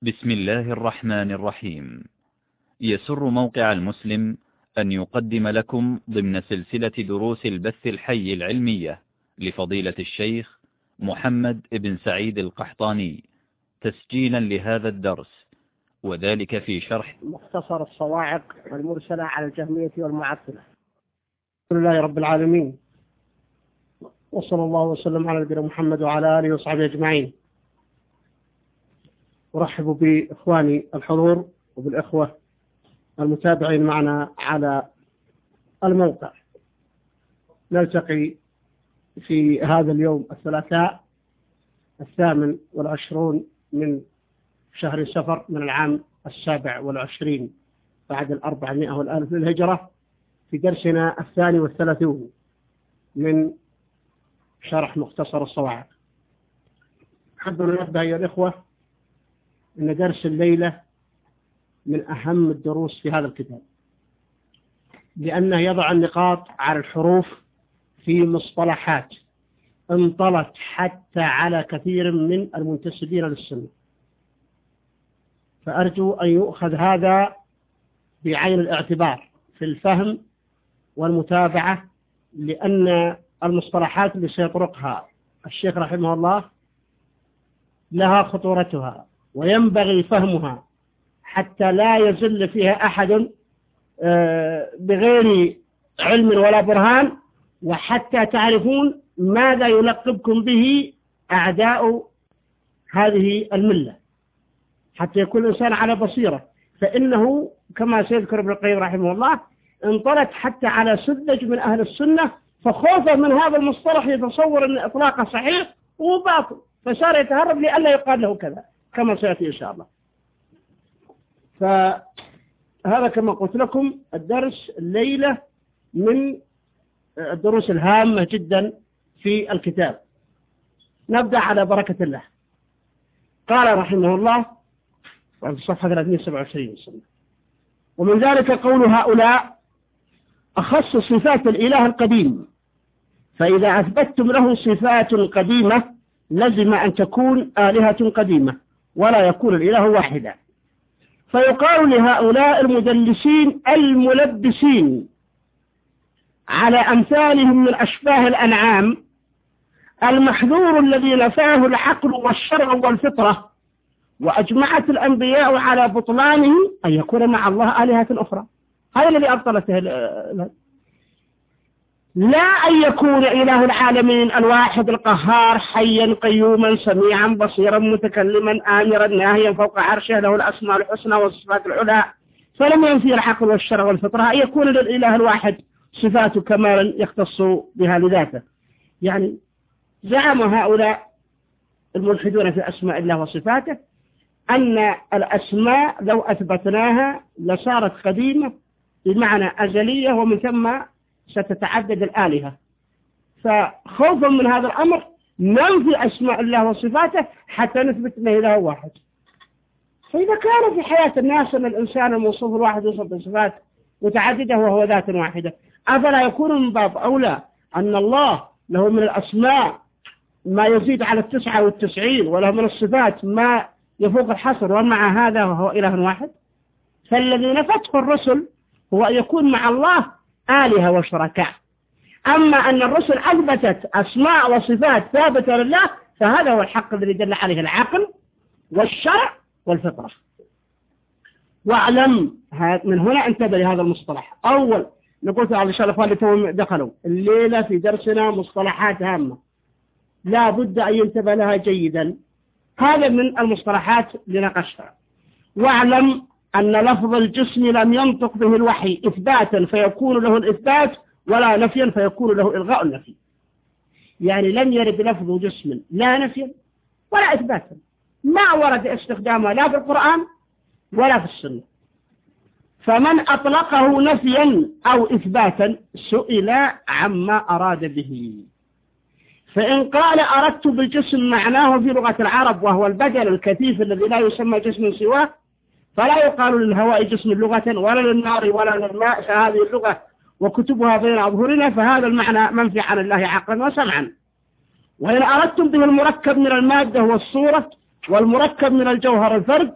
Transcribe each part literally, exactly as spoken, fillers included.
بسم الله الرحمن الرحيم. يسر موقع المسلم أن يقدم لكم ضمن سلسلة دروس البث الحي العلمية لفضيلة الشيخ محمد بن سعيد القحطاني تسجيلا لهذا الدرس، وذلك في شرح مختصر الصواعق والمرسلة على الجهمية والمعطلة. الحمد لله رب العالمين، وصلى الله وسلم على نبينا محمد وعلى آله وصحبه أجمعين. أرحب بإخواني الحضور وبالإخوة المتابعين معنا على الموقع. نلتقي في هذا اليوم الثلاثاء الثامن والعشرون من شهر سفر من العام السابع والعشرين بعد الأربعمائة والألف للهجرة في درسنا الثاني والثلاثون من شرح مختصر الصواعق. أحب أن ننبه أيها الإخوة أن درس الليلة من أهم الدروس في هذا الكتاب، لأنه يضع النقاط على الحروف في مصطلحات انطلت حتى على كثير من المنتسبين للسنة، فأرجو أن يؤخذ هذا بعين الاعتبار في الفهم والمتابعة، لأن المصطلحات اللي سيطرقها الشيخ رحمه الله لها خطورتها، وينبغي فهمها حتى لا يزل فيها أحد بغير علم ولا برهان، وحتى تعرفون ماذا يلقبكم به أعداء هذه الملة، حتى يكون الإنسان على بصيرة. فإنه كما سيذكر ابن القيم رحمه الله انطلت حتى على سذج من أهل السنة، فخوفا من هذا المصطلح يتصور أن إطلاقه صحيح وباطل، فصار يتهرب لألا يقال له كذا كما سيأتي إن شاء الله. فهذا كما قلت لكم الدرس الليلة من الدروس الهامة جدا في الكتاب. نبدأ على بركة الله. قال رحمه الله في صفحة ثلاثمائة وسبعة وعشرين: ومن ذلك قول هؤلاء أخص صفات الإله القديم، فإذا أثبتتم له صفات قديمة لزم أن تكون آلهة قديمة ولا يكون الإله واحدا. فيقال لهؤلاء المدلسين الملبسين على أمثالهم من أشباه الأنعام المحذور الذي نفاه العقل والشرع والفطرة، وأجمعت الأنبياء على بطلانه أن يكون مع الله آلهة أخرى. هذا الذي أبطلته، لا أن يكون إله العالمين الواحد القهار حيا قيوما سميعا بصيرا متكلما آمرا ناهيا فوق عرشه له الأسماء الحسنى والصفات العلى، فلم ينفي العقل والشرع والفطرة أن يكون للإله الواحد صفات كمال يختص بها لذاته. يعني زعم هؤلاء الملحدون في أسماء الله وصفاته أن الأسماء لو أثبتناها لصارت قديمة بمعنى أزلية، ومن ثم ستتعدد الآلهة. فخوفا من هذا الأمر ننفي أسماء الله وصفاته حتى نثبت أنه إله واحد. فإذا كان في حياة الناس أن الإنسان الموصوف الواحد يوصف بصفات متعددة وهو ذات واحدة، أفلا يكون من باب أولى أن الله له من الأسماء ما يزيد على التسعة والتسعين، وله من الصفات ما يفوق الحصر، ومع هذا وهو إله واحد؟ فالذي نفته الرسل هو أن يكون مع الله آلهة وشركاء. أما أن الرسل أثبتت أسماء وصفات ثابتة لله، فهذا هو الحق الذي دل عليه العقل والشرع والفطرة. واعلم من هنا انتبه لهذا المصطلح. أول نقول على شاء الأخوان اللي دخلوا الليلة في درسنا مصطلحات هامة لا بد أن ينتبه لها جيدا. هذا من المصطلحات لنقشها. واعلم أن لفظ الجسم لم ينطق به الوحي إثباتا فيكون له الإثبات، ولا نفيا فيكون له إلغاء النفي. يعني لم يرد لفظ جسم لا نفيا ولا إثباتا، ما ورد استخدامه لا في القرآن ولا في السنة. فمن أطلقه نفيا أو إثباتا سئل عما أراد به. فإن قال أردت بالجسم معناه في لغة العرب وهو البدل الكثيف الذي لا يسمى جسم سواه، فلا يقال للهواء جسم لغة ولا للنار ولا للماء، فهذه اللغة وكتبها بين أظهرنا، فهذا المعنى منفي عن الله عقلا وسمعا. وإن أردتم به المركب من المادة والصورة والمركب من الجوهر الفرد،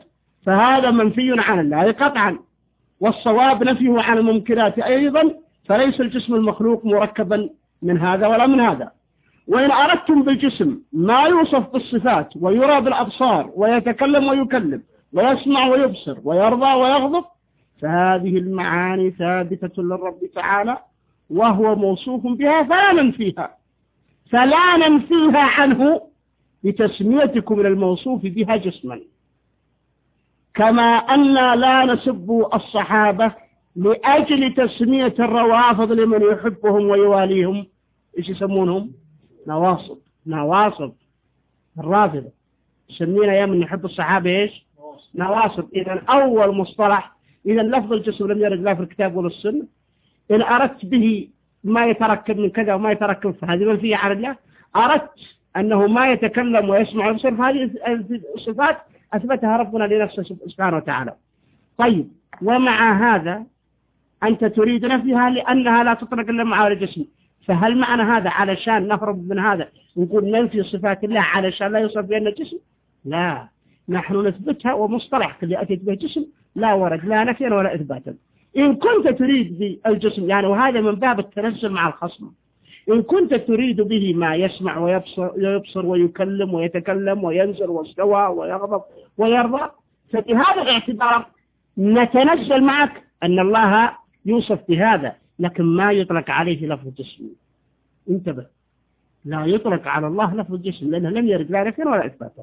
فهذا منفي عن الله قطعا، والصواب نفيه عن الممكنات أيضا، فليس الجسم المخلوق مركبا من هذا ولا من هذا. وإن أردتم بالجسم ما يوصف بالصفات ويرى بالأبصار ويتكلم ويكلم ويسمع ويبصر ويرضى ويغضب، فهذه المعاني ثابتة للرب تعالى وهو موصوف بها فلا ننفيها فلا ننفيها عنه لتسميتكم للموصوف بها جسما. كما أن لا نسب الصحابة لأجل تسمية الروافض لمن يحبهم ويواليهم، إيش يسمونهم؟ نواصب. نواصب الرافضة سمينا يا من يحب الصحابة إيش؟ نواصب. إذا أول مصطلح، إذا لفظ الجسم لم يرد لا في الكتاب ولا السنة. إن أردت به ما يتركب من كذا وما يتركب فهذه منفية عن الله. أردت أنه ما يتكلم ويسمع ويبصر فهذه الصفات أثبتها ربنا لنفسه سبحانه وتعالى. طيب، ومع هذا أنت تريد نفيها لأنها لا تطلق إلا مع الجسم، فهل معنى هذا علشان نهرب من هذا ونقول ننفي صفات الله علشان لا يوصف بأن الجسم؟ لا، نحن نثبتها، ومصطلح اللي أتيت به جسم لا ورد لا نفيا ولا إثباتا. إن كنت تريد بالجسم يعني، وهذا من باب التنزل مع الخصم، إن كنت تريد به ما يسمع ويبصر ويبصر ويكلم ويتكلم وينزل واستوى ويغضب ويرضى، فبهذا الاعتبار نتنزل معك أن الله يوصف بهذا، لكن ما يطلق عليه لفظ الجسم. انتبه، لا يطلق على الله لفظ الجسم لأنه لم يرد لا نفيا ولا إثباتا.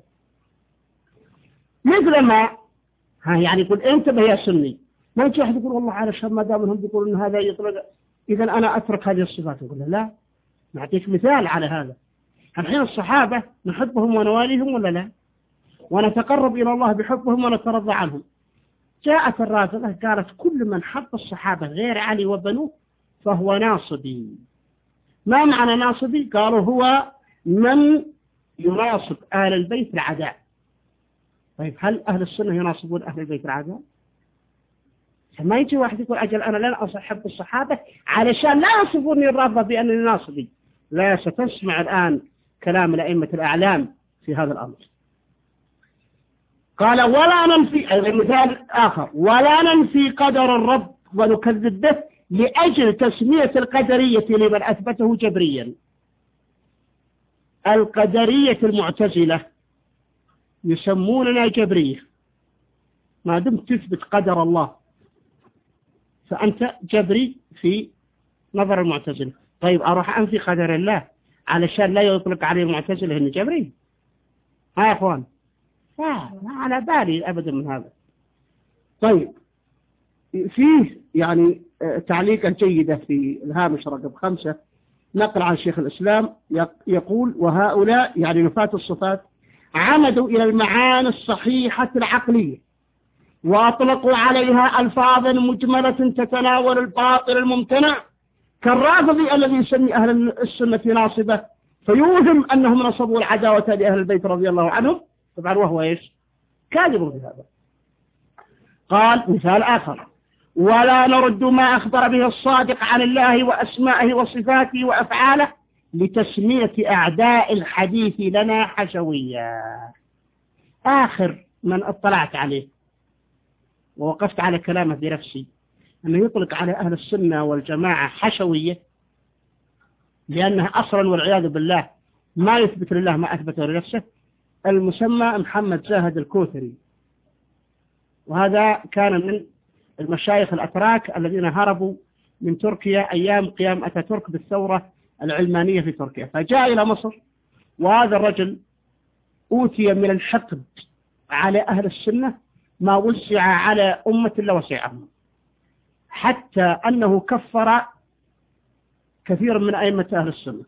مثل ما ها يعني يقول انتبه يا سني، ما يجي أحد يقول والله علشان ما دام هم يقولون أن هذا يطلق إذا أنا أترك هذه الصفات. يقول لا، نعطيك مثال على هذا. الحين الصحابة نحبهم ونواليهم ولا لا؟ ونتقرب إلى الله بحبهم ونترضى عنهم. جاءت الرافضة قالت كل من حب الصحابة غير علي وبنوه فهو ناصبي. ما معنى ناصبي؟ قالوا هو من يناصب أهل البيت العداء. طيب، هل أهل السنة يناصبون أهل البيت العداء؟ ما يجي واحد يقول أجل أنا لن أحب الصحابة علشان لا يصفوني الرافضة بأنني ناصبي. لا، ستسمع الآن كلام الأئمة الأعلام في هذا الأمر. قال ولا ننفي، أيضا مثال آخر، ولا ننفي قدر الرب ونكذب به لأجل تسمية القدرية لمن أثبته جبريا. القدرية المعتزلة يسموننا جبرية، ما دمت تثبت قدر الله فأنت جبري في نظر المعتزلة. طيب، أروح أنفي قدر الله علشان لا يطلق عليه المعتزلة إنه جبري؟ ها يا أخوان، لا على بالي أبدا من هذا. طيب، فيه يعني تعليقا جيدة في الهامش رقم خمسة، نقل عن شيخ الإسلام يقول وهؤلاء يعني نفاة الصفات عمدوا إلى المعاني الصحيحة العقلية وأطلقوا عليها ألفاظا مجملة تتناول الباطل الممتنع، كالرافضي الذي يسمي أهل السنة ناصبة فيوهم أنهم نصبوا العداوة لأهل البيت رضي الله عنهم، طبعا وهو إيش؟ كاذب في هذا. قال مثال آخر، ولا نرد ما أخبر به الصادق عن الله وأسمائه وصفاته وأفعاله لتسمية أعداء الحديث لنا حشوية. آخر من اطلعت عليه ووقفت على كلامه بنفسي أنه يطلق على أهل السنة والجماعة حشوية، لأنها أصلا والعياذ بالله ما يثبت لله ما أثبته لنفسه، المسمى محمد زاهد الكوثري، وهذا كان من المشايخ الأتراك الذين هربوا من تركيا أيام قيام أتاتورك بالثورة العلمانية في تركيا، فجاء إلى مصر، وهذا الرجل أوتي من الحقد على أهل السنة ما وسع على أمة إلا وسعهم، حتى أنه كفر كثير من أئمة أهل السنة.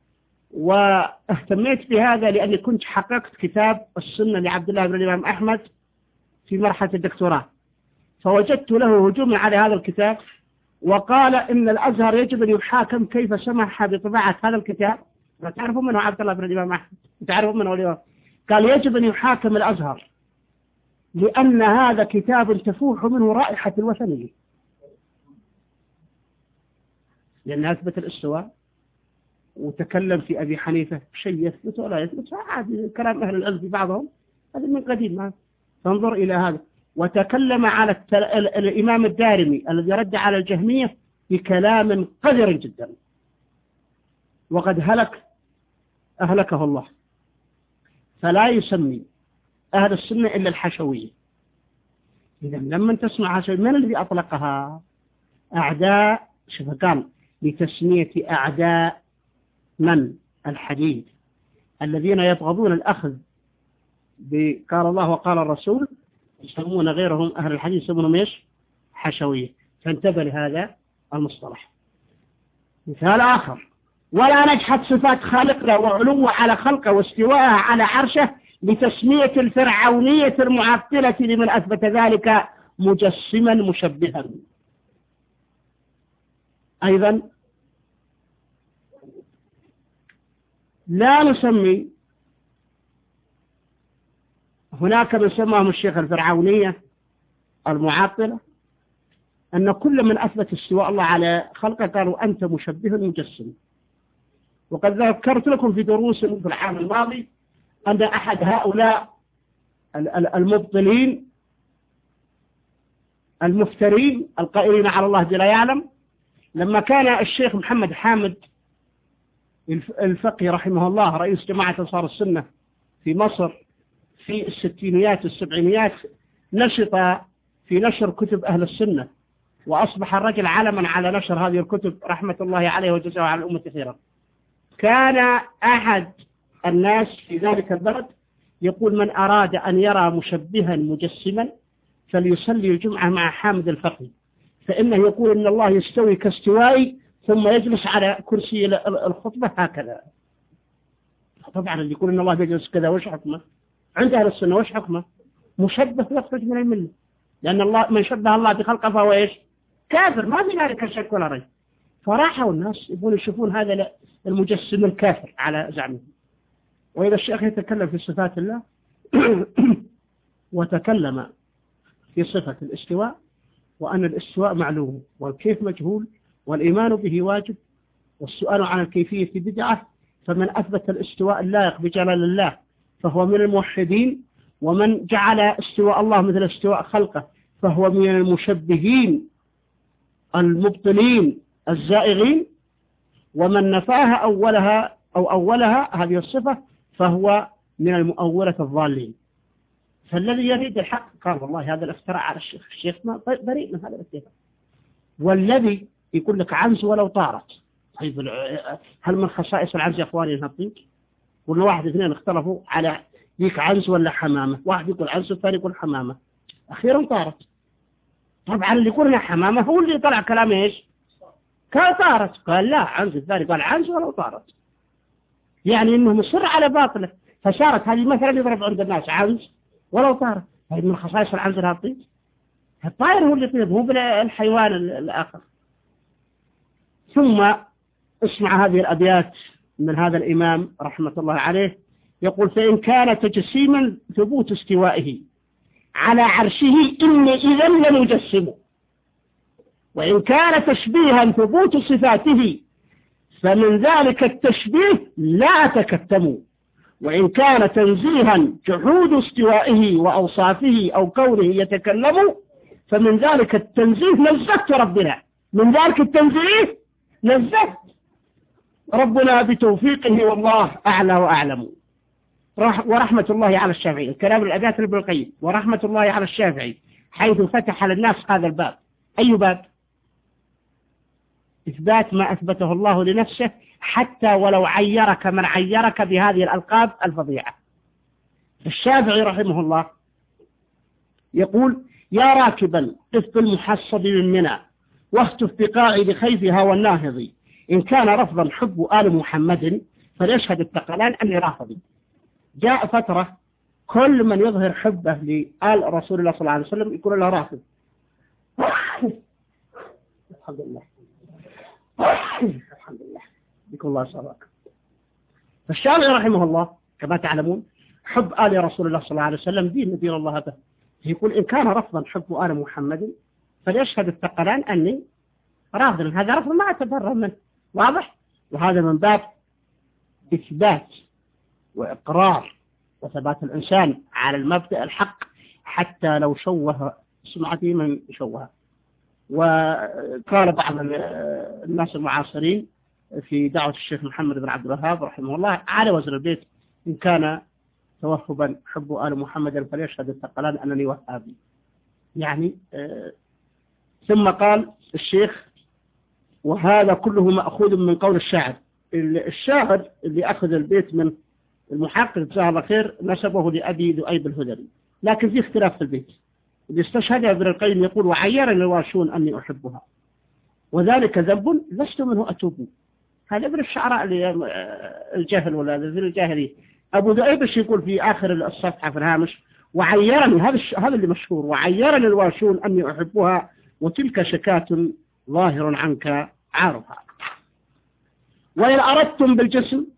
واهتميت بهذا لأني كنت حققت كتاب السنة لعبد الله بن الإمام أحمد في مرحلة الدكتوراه، فوجدت له هجوم على هذا الكتاب، وقال إن الأزهر يجب أن يحاكم كيف سمح بطباعة هذا الكتاب. تعرفون منه عبد الله بن الإمام أحمد؟ تعرفون منه اليوم؟ قال يجب أن يحاكم الأزهر لأن هذا كتاب تفوح منه رائحة الوثنية، لأن أثبت الاستواء وتكلم في أبي حنيفة شيء يثبت ولا يثبت، عادي كلام أهل العلم في بعضهم، هذا من قديم. ما تنظر إلى هذا، وتكلم على التل... ال... الإمام الدارمي الذي رد على الجهمية بكلام قذر جدا، وقد هلك أهلكه الله. فلا يسمي أهل السنة إلا الحشوية. إذا لما تسمع حشوية، من الذي أطلقها؟ أعداء، شوف قال لتسمية أعداء من؟ الحديث، الذين يبغضون الأخذ بقال الله وقال الرسول، يسمون غيرهم أهل الحديث يسمونهم إيش؟ حشوية. فانتبه لهذا المصطلح. مثال آخر: ولا نجحت صفات خالقنا وعلوه على خلقه واستواءه على عرشه لتسمية الفرعونية المعطلة لمن أثبت ذلك مجسما مشبها. أيضا لا نسمي، هناك من سماهم الشيخ الفرعونية المعطلة، أن كل من أثبت استواء الله على خلقه قالوا أنت مشبه مجسم. وقد ذكرت لكم في دروس في العام الماضي أن أحد هؤلاء المبطلين المفترين القائلين على الله بلا يعلم، لما كان الشيخ محمد حامد الفقي رحمه الله رئيس جماعة أنصار السنة في مصر في الستينيات والسبعينيات، نشط في نشر كتب أهل السنة، وأصبح الرجل علما على نشر هذه الكتب رحمة الله عليه وجزاه على الأمة خيرا. كان أحد الناس في ذلك البلد يقول: من أراد أن يرى مشبها مجسما فليصلي الجمعة مع حامد الفقي، فإنه يقول إن الله يستوي كاستوائي ثم يجلس على كرسي الخطبة هكذا. طبعا اللي يقول إن الله يجلس كذا وش حكمه؟ عند أهل السنة وش حكمه؟ مشبه يخرج من الملة، لأن الله من شبه الله بخلقه فهو إيش؟ كافر، ما في ذلك شك ولا ريب. فراحوا الناس يقول يشوفون هذا المجسم الكافر على زعمه. وإذا الشيخ يتكلم في صفات الله وتكلم في صفة الاستواء، وأن الاستواء معلوم والكيف مجهول والإيمان به واجب والسؤال عن الكيفية بدعة، فمن أثبت الاستواء اللائق بجلال الله فهو من الموحدين، ومن جعل استواء الله مثل استواء خلقه فهو من المشبهين المبطلين الزائغين، ومن نفاها أولها أو أولها هذه الصفة فهو من المؤولة الضالين. فالذي يريد الحق قال والله هذا الافتراء على الشيخ، الشيخ ما بريء من هذا الافتراء. والذي يقول لك عنز ولو طارت، طيب هل من خصائص العنز يا اخواني انها تطير؟ قلنا واحد اثنين اختلفوا على ذيك عنز ولا حمامة، واحد يقول عنز والثاني يقول حمامة، أخيرا طارت. طبعا اللي يقول انها حمامة هو اللي طلع كلام ايش؟ قال طارت، قال لا عنز، الثاني قال عنز ولو طارت، يعني انه مصر على باطله. فصارت هذه مثلا يضرب عند الناس عنز ولو طارت، هذه من خصائص العنز انها تطير. الطائر هو اللي يطير، مو بالحيوان الآخر. ثم اسمع هذه الأبيات من هذا الإمام رحمة الله عليه، يقول: فإن كان تجسيما ثبوت استوائه على عرشه إن إذا لمجسم، وإن كان تشبيها ثبوت صفاته فمن ذلك التشبيه لا تكتم، وإن كان تنزيها جحود استوائه وأوصافه أو كونه يتكلم فمن ذلك التنزيه نزهت ربنا، من ذلك التنزيه نزهت ربنا بتوفيقه، والله أعلى وأعلم. ورحمة الله على الشافعي، الكلام الأبيات ابن القيم، ورحمة الله على الشافعي حيث فتح للناس هذا الباب. أي باب؟ إثبات ما أثبته الله لنفسه، حتى ولو عيرك من عيرك بهذه الألقاب الفظيعة. الشافعي رحمه الله يقول: يا راكبا قف بالمحصب من منى واختف بقاعد خيفها والناهض، إن كان رفضا حب آل محمد فليشهد الثقلان أني رافضي. جاء فترة كل من يظهر حبه لآل رسول الله صلى الله عليه وسلم يقول له رافض. الحمد لله الحمد لله بكم الله صباك. فالشافعي رحمه الله كما تعلمون حب آل رسول الله صلى الله عليه وسلم دين دين الله به، يقول إن كان رفضا حب آل محمد فليشهد الثقلان أني رافض. هذا رفض ما أتبرر منه، واضح؟ وهذا من باب إثبات وإقرار وثبات الإنسان على المبدأ الحق حتى لو شوه سمعته من شوه. وقال بعض الناس المعاصرين في دعوة الشيخ محمد بن عبد الوهاب رحمه الله على وزن البيت: إن كان توهبا حب آل محمد فليشهد الثقلان أنني وهابي. يعني آه ثم قال الشيخ: وهذا كله مأخوذ من قول الشاعر. الشاعر اللي أخذ البيت من المحقق جزاه الله خير نسبه لأبي ذؤيب الهذلي، لكن في اختلاف في البيت. اللي استشهد ابن القيم يقول: وعيرني الواشون أني أحبها وذلك ذنب لست منه أتوب. هذا ابن الشعراء الجاهل ولا ذي الجاهلي. أبو ذؤيب ايش يقول في آخر الصفحة في الهامش؟ وعيرني، هذا هذا اللي مشهور: وعيرني الواشون أني أحبها وتلك شكاة ظاهر عنك عارها. وإن أردتم بالجسم،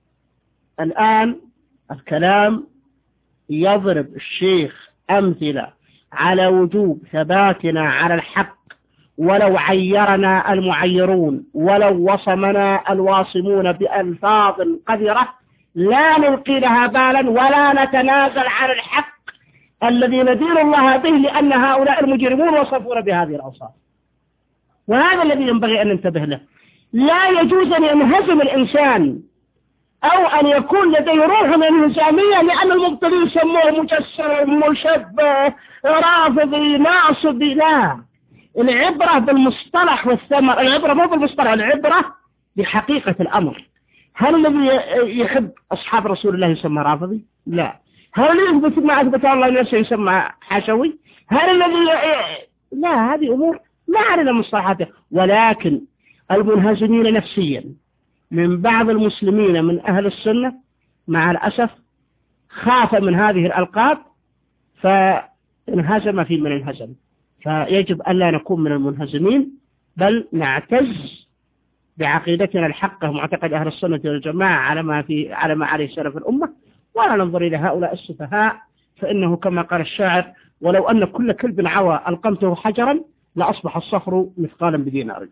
الآن الكلام يضرب الشيخ أمثلة على وجوب ثباتنا على الحق ولو عيرنا المعيرون، ولو وصمنا الواصمون بألفاظ قذرة لا نلقي لها بالا ولا نتنازل عن الحق الذي ندين الله به، لأن هؤلاء المجرمون وصفون بهذه الأوصاف. وهذا الذي ينبغي أن ننتبه له. لا يجوز أن ينهزم الإنسان أو أن يكون لديه روح من الانهزامية لأن المبطلين يسموه مجسم مشبه رافضي ناصبي. لا، العبرة بالمصطلح والثمر. العبرة مو بالمصطلح، العبرة بحقيقة الأمر. هل الذي يحب أصحاب رسول الله يسمى رافضي؟ لا. هل الذي يثبت ما أثبت الله نفسه يسمى حشوي؟ هل الذي لا، هذه أمور ما علينا مصطلحاتها. ولكن المنهزمين نفسيا من بعض المسلمين من أهل السنة مع الأسف خاف من هذه الألقاب فانهزم في من انهزم. فيجب ألا نكون من المنهزمين، بل نعتز بعقيدتنا الحقة معتقد أهل السنة والجماعة على ما في على ما عليه سلف الأمة، ولا ننظر إلى هؤلاء السفهاء. فإنه كما قال الشاعر: ولو أن كل كلب عوى ألقمته حجرا لأصبح الصخر مثقالا بدينار.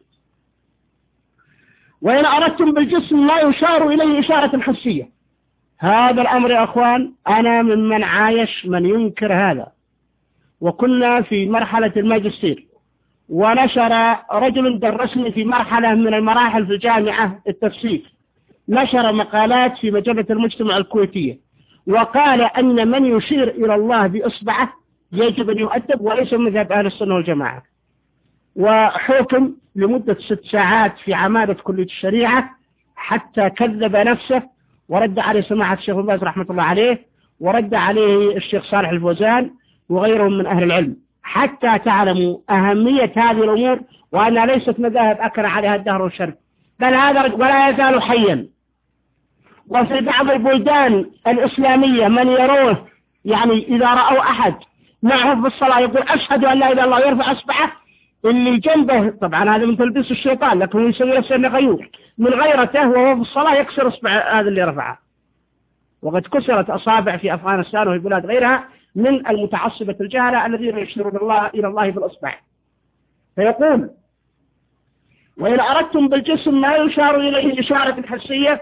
وإن أردتم بالجسم لا يشار إليه إشارة حسية. هذا الأمر يا أخوان أنا ممن عايش من ينكر هذا. وكنا في مرحلة الماجستير، ونشر رجل درسني في مرحلة من المراحل في الجامعة التفسير، نشر مقالات في مجلة المجتمع الكويتية، وقال أن من يشير إلى الله بإصبعه يجب أن يؤدب وليس من مذهب أهل السنة والجماعة. وحكم لمدة ست ساعات في عمادة كلية الشريعة حتى كذب نفسه، ورد عليه سماحة الشيخ ابن باز رحمة الله عليه، ورد عليه الشيخ صالح الفوزان وغيرهم من أهل العلم، حتى تعلموا أهمية هذه الأمور وأنها ليست مذاهب أكر عليها الدهر والشرق، بل هذا ولا يزال حيا. وفي بعض البلدان الإسلامية من يروه، يعني إذا رأوا أحد معه بالصلاة يقول أشهد أن لا إله إلا الله يرفع أصبعه، اللي جنبه طبعا هذا من تلبيس الشيطان، لكن هو يسوي نفسه انه غيور من غيرته وهو في الصلاة يكسر اصبع هذا اللي رفعه. وقد كسرت أصابع في أفغانستان وفي بلاد غيرها من المتعصبة الجهلة الذين يشيرون الله إلى الله بالأصبع. فيقول: وإن أردتم بالجسم ما يشار إليه إشارة حسية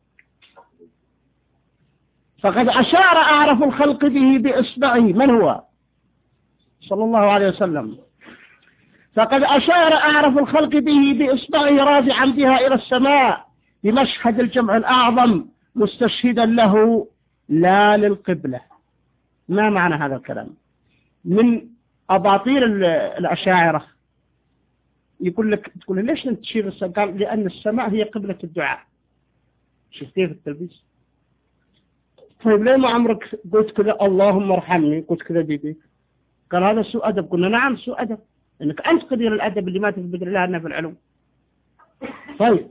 فقد أشار أعرف الخلق به بإصبعه. من هو؟ صلى الله عليه وسلم. فقد أشار أعرف الخلق به بإصبعه رافعا بها إلى السماء بمشهد الجمع الأعظم مستشهدا له لا للقبلة. ما معنى هذا الكلام؟ من أباطيل الأشاعرة يقول لك، تقول ليش أنت تشير السماء؟ قال: لأن السماء هي قبلة الدعاء. شفتيه في التلبيس؟ طيب ليه ما عمرك قلت كذا اللهم ارحمني، قلت كذا بيديك؟ قال: هذا سوء أدب. قلنا: نعم سوء أدب، إنك أنت قدير الأدب اللي ما تثبت لله أنه في العلوم. طيب،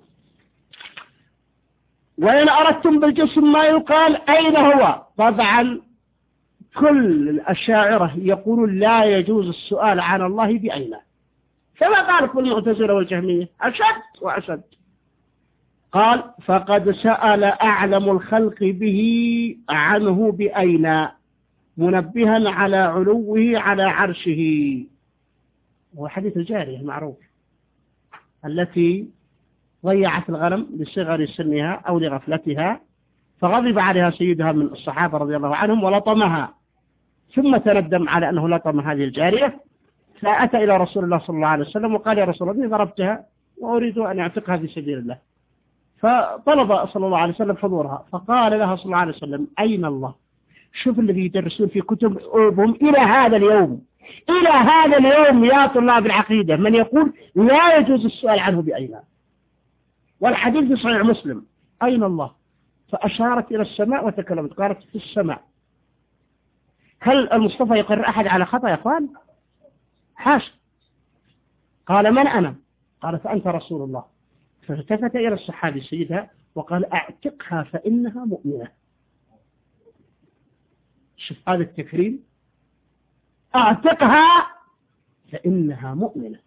وإن أردتم بالجسم ما يقال أين هو؟ طبعا كل الأشاعرة يقولون لا يجوز السؤال عن الله بأين، كما قال كل المعتزلة والجهمية أشد وأشد. قال: فقد سأل أعلم الخلق به عنه بأين منبها على علوه على عرشه. وحديث الجارية المعروف التي ضيعت الغنم لصغر سنها أو لغفلتها، فغضب عليها سيدها من الصحابة رضي الله عنهم ولطمها، ثم تندم على أنه لطم هذه الجارية، فأتى إلى رسول الله صلى الله عليه وسلم وقال يا رسول الله ضربتها وأريد أن أعتقها في سبيل الله، فطلب صلى الله عليه وسلم حضورها، فقال لها صلى الله عليه وسلم أين الله؟ شوف الذي يدرسون في كتبهم إلى هذا اليوم، إلى هذا اليوم يا طلاب العقيدة من يقول لا يجوز السؤال عنه بأين، والحديث في صحيح مسلم أين الله؟ فأشارت إلى السماء وتكلمت قالت في السماء. هل المصطفى يقر أحد على خطأ يا أخوان؟ حاشا. قال من أنا؟ قالت أنت رسول الله. فالتفت إلى الصحابي سيدها وقال أعتقها فإنها مؤمنة. شوف هذا التكريم، أعتقها فإنها مؤمنة،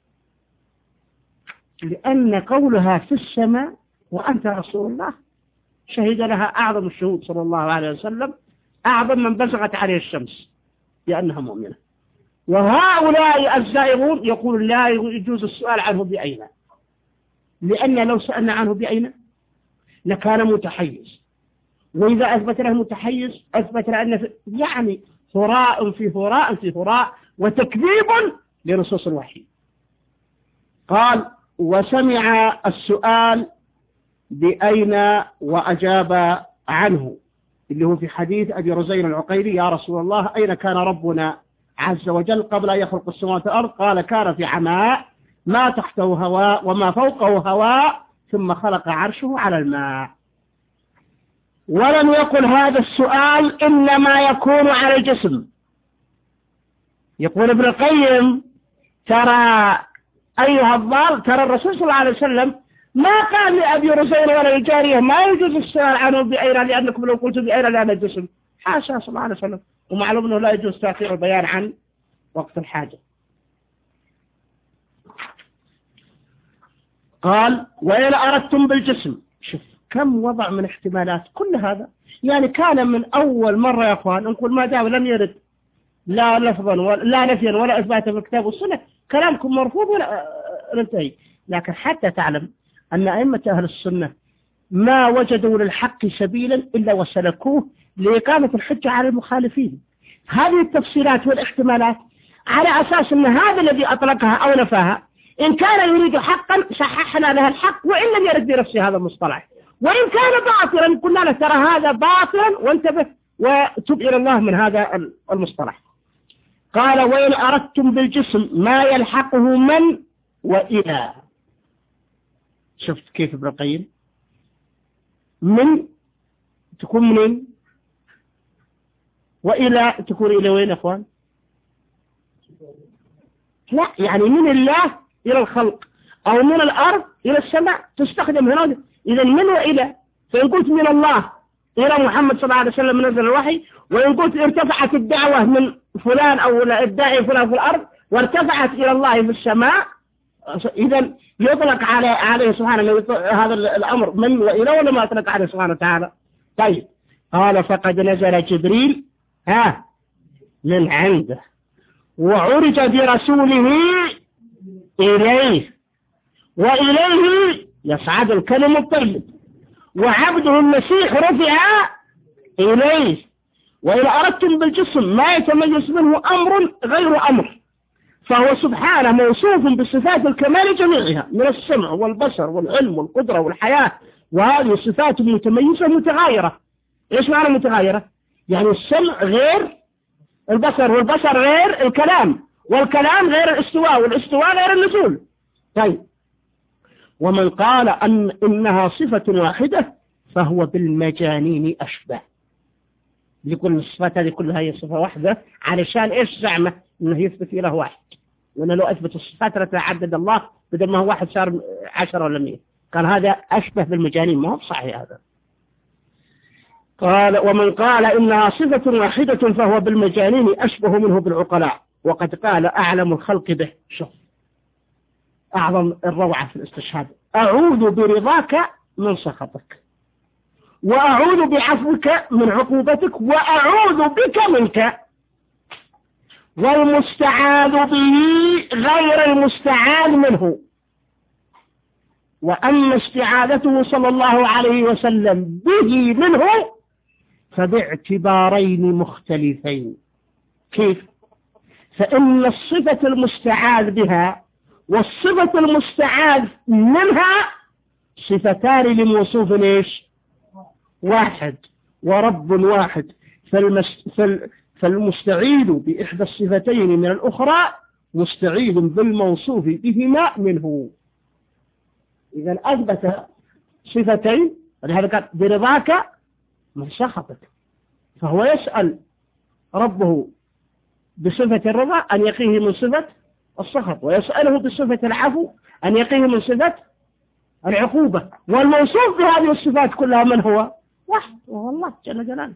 لأن قولها في السماء وأنت رسول الله شهد لها أعظم الشهود صلى الله عليه وسلم، أعظم من بزغت عليه الشمس لأنها مؤمنة. وهؤلاء الزائرون يقول لا يجوز السؤال عنه بأين، لأن لو سألنا عنه بأين لكان متحيز، وإذا أثبت له متحيز أثبت له أن يعني هراء في هراء في هراء وتكذيب لنصوص الوحي. قال وسمع السؤال بأين وأجاب عنه، اللي هو في حديث أبي رزين العقيري يا رسول الله أين كان ربنا عز وجل قبل أن يخلق السماوات والأرض؟ قال كان في عماء ما تحته هواء وما فوقه هواء ثم خلق عرشه على الماء. ولم يقل هذا السؤال إنما يكون على الجسم. يقول ابن القيم ترى أيها الضال، ترى الرسول صلى الله عليه وسلم ما قال لأبي رزين ولا الجارية ما يجوز السؤال عنه بأين لأنكم لو قلتوا بأين لأن الجسم، حاشا صلى الله عليه وسلم. ومعلوم أنه لا يجوز تأخير البيان عن وقت الحاجة. قال وإن أردتم بالجسم، شوف كم وضع من احتمالات كل هذا. يعني كان من أول مرة يا أخوان نقول ما دام لم يرد لا لفظا ولا لا نفيا ولا إثباتا في الكتاب والسنة كلامكم مرفوض ولا ننتهي. لكن حتى تعلم أن أئمة أهل السنة ما وجدوا للحق سبيلا إلا وسلكوه لإقامة الحجة على المخالفين. هذه التفصيلات والاحتمالات على أساس أن هذا الذي أطلقها أو نفاها إن كان يريد حقا صححنا له الحق وإن لم يرد بنفسه هذا المصطلح، وإن كان باطلا قلنا له ترى هذا باطلا وانتبه وتب إلى الله من هذا المصطلح. قال وإن أردتم بالجسم ما يلحقه من وإلى. شفت كيف ابن القيم من تكون منين وإلى تكون إلى وين يا أخوان؟ لا يعني من الله إلى الخلق أو من الأرض إلى السماء تستخدم هنا. إذا من وإلى، فإن قلت من الله إلى محمد صلى الله عليه وسلم من نزل الوحي، وإن قلت ارتفعت الدعوة من فلان أو الداعي فلان في الأرض وارتفعت إلى الله في السماء، إذا يطلق عليه عليه سبحانه هذا الأمر من وإلى ولا ما أطلق عليه سبحانه وتعالى؟ طيب قال فقد نزل جبريل ها من عنده وعرج برسوله إليه وإليه يصعد الكلم الطيب وعبده المسيح رفع إليه. وإن أردتم بالجسم ما يتميز منه أمر غير أمر فهو سبحانه موصوف بصفات الكمال جميعها من السمع والبصر والعلم والقدرة والحياة، وهذه صفات متميزة متغايرة. إيش معنى متغايرة؟ يعني السمع غير البصر والبصر غير الكلام والكلام غير الاستواء والاستواء غير النزول. طيب ومن قال أن إنها صفة واحدة فهو بالمجانين أشبه. يقول الصفات هذه كلها هي صفة واحدة علشان إيش زعمه إنه يثبت إله واحد، وإنه لو أثبت الصفات لتعدد الله بدل ما هو واحد صار عشرة ولا مئة. قال هذا أشبه بالمجانين، ما هو صحيح هذا. قال ومن قال إنها صفة واحدة فهو بالمجانين أشبه منه بالعقلاء، وقد قال أعلم الخلق به. شوف أعظم الروعة في الاستشهاد، أعوذ برضاك من سخطك وأعوذ بعفوك من عقوبتك وأعوذ بك منك، والمستعاذ به غير المستعاذ منه. وأما استعاذته صلى الله عليه وسلم به منه فباعتبارين مختلفين. كيف؟ فإن الصفة المستعاذ بها والصفة المستعاذ منها صفتان لموصوف ليش؟ واحد ورب واحد. فالمس... فال... فالمستعيذ بإحدى الصفتين من الأخرى مستعيذ بالموصوف بهما منه. إذا أثبت صفتين، ولهذا قال برضاك من سخطك، فهو يسأل ربه بصفة الرضا أن يقيه من صفة السخط، ويسأله بصفة العفو أن يقيه من صفة العقوبة. والموصوف بهذه الصفات كلها من هو؟ واحد، وهو الله جل جلاله.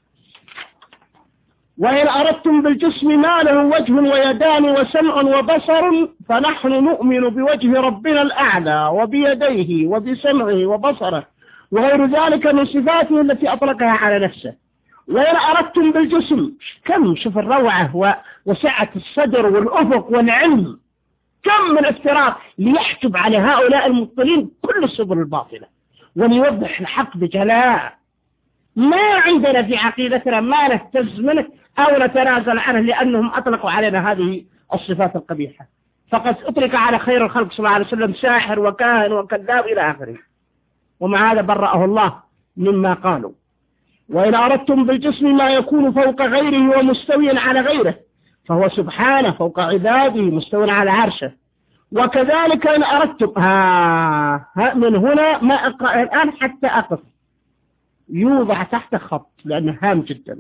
وإن أردتم بالجسم ما له وجه ويدان وسمع وبصر فنحن نؤمن بوجه ربنا الأعلى وبيديه وبسمعه وبصره وغير ذلك من صفاته التي أطلقها على نفسه. وإن أردتم بالجسم، كم شوف الروعة وسعة الصدر والأفق والعلم، كم من افتراض ليحجب على هؤلاء المبطلين كل السبل الباطلة وليوضح الحق بجلاء. ما عندنا في عقيدتنا ما نهتز منه أو نتنازل عنه لأنهم أطلقوا علينا هذه الصفات القبيحة. فقد أطلق على خير الخلق صلى الله عليه وسلم ساحر وكاهن وكذاب إلى آخره، ومع هذا برأه الله مما قالوا. وإن أردتم بالجسم ما يكون فوق غيره ومستويا على غيره فهو سبحانه فوق عباده مستوى على عرشه. وكذلك إن أردتم ها, ها من هنا ما أقرأ الآن حتى أقف، يوضع تحت خط لأنه هام جدا.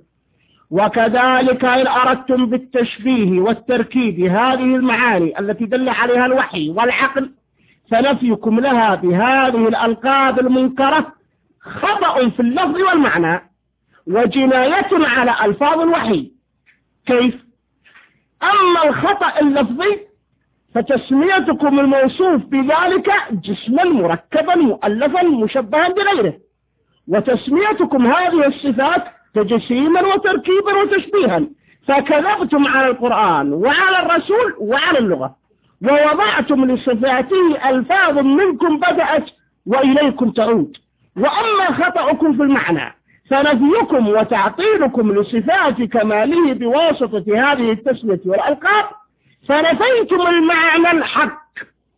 وكذلك إن أردتم بالتشبيه والتركيب هذه المعاني التي دل عليها الوحي والعقل فنفيكم لها بهذه الألقاب المنكرة خطأ في اللفظ والمعنى وجناية على ألفاظ الوحي. كيف؟ أما الخطأ اللفظي فتسميتكم الموصوف بذلك جسما مركبا مؤلفا مشبها بغيره، وتسميتكم هذه الصفات تجسيما وتركيبا وتشبيها، فكذبتم على القرآن وعلى الرسول وعلى اللغة، ووضعتم لصفاته ألفاظ منكم بدأت وإليكم تعود. وأما خطأكم في المعنى فنفيكم وتعطيلكم لصفات كماله بواسطة هذه التسمية والألقاب، فنفيتم المعنى الحق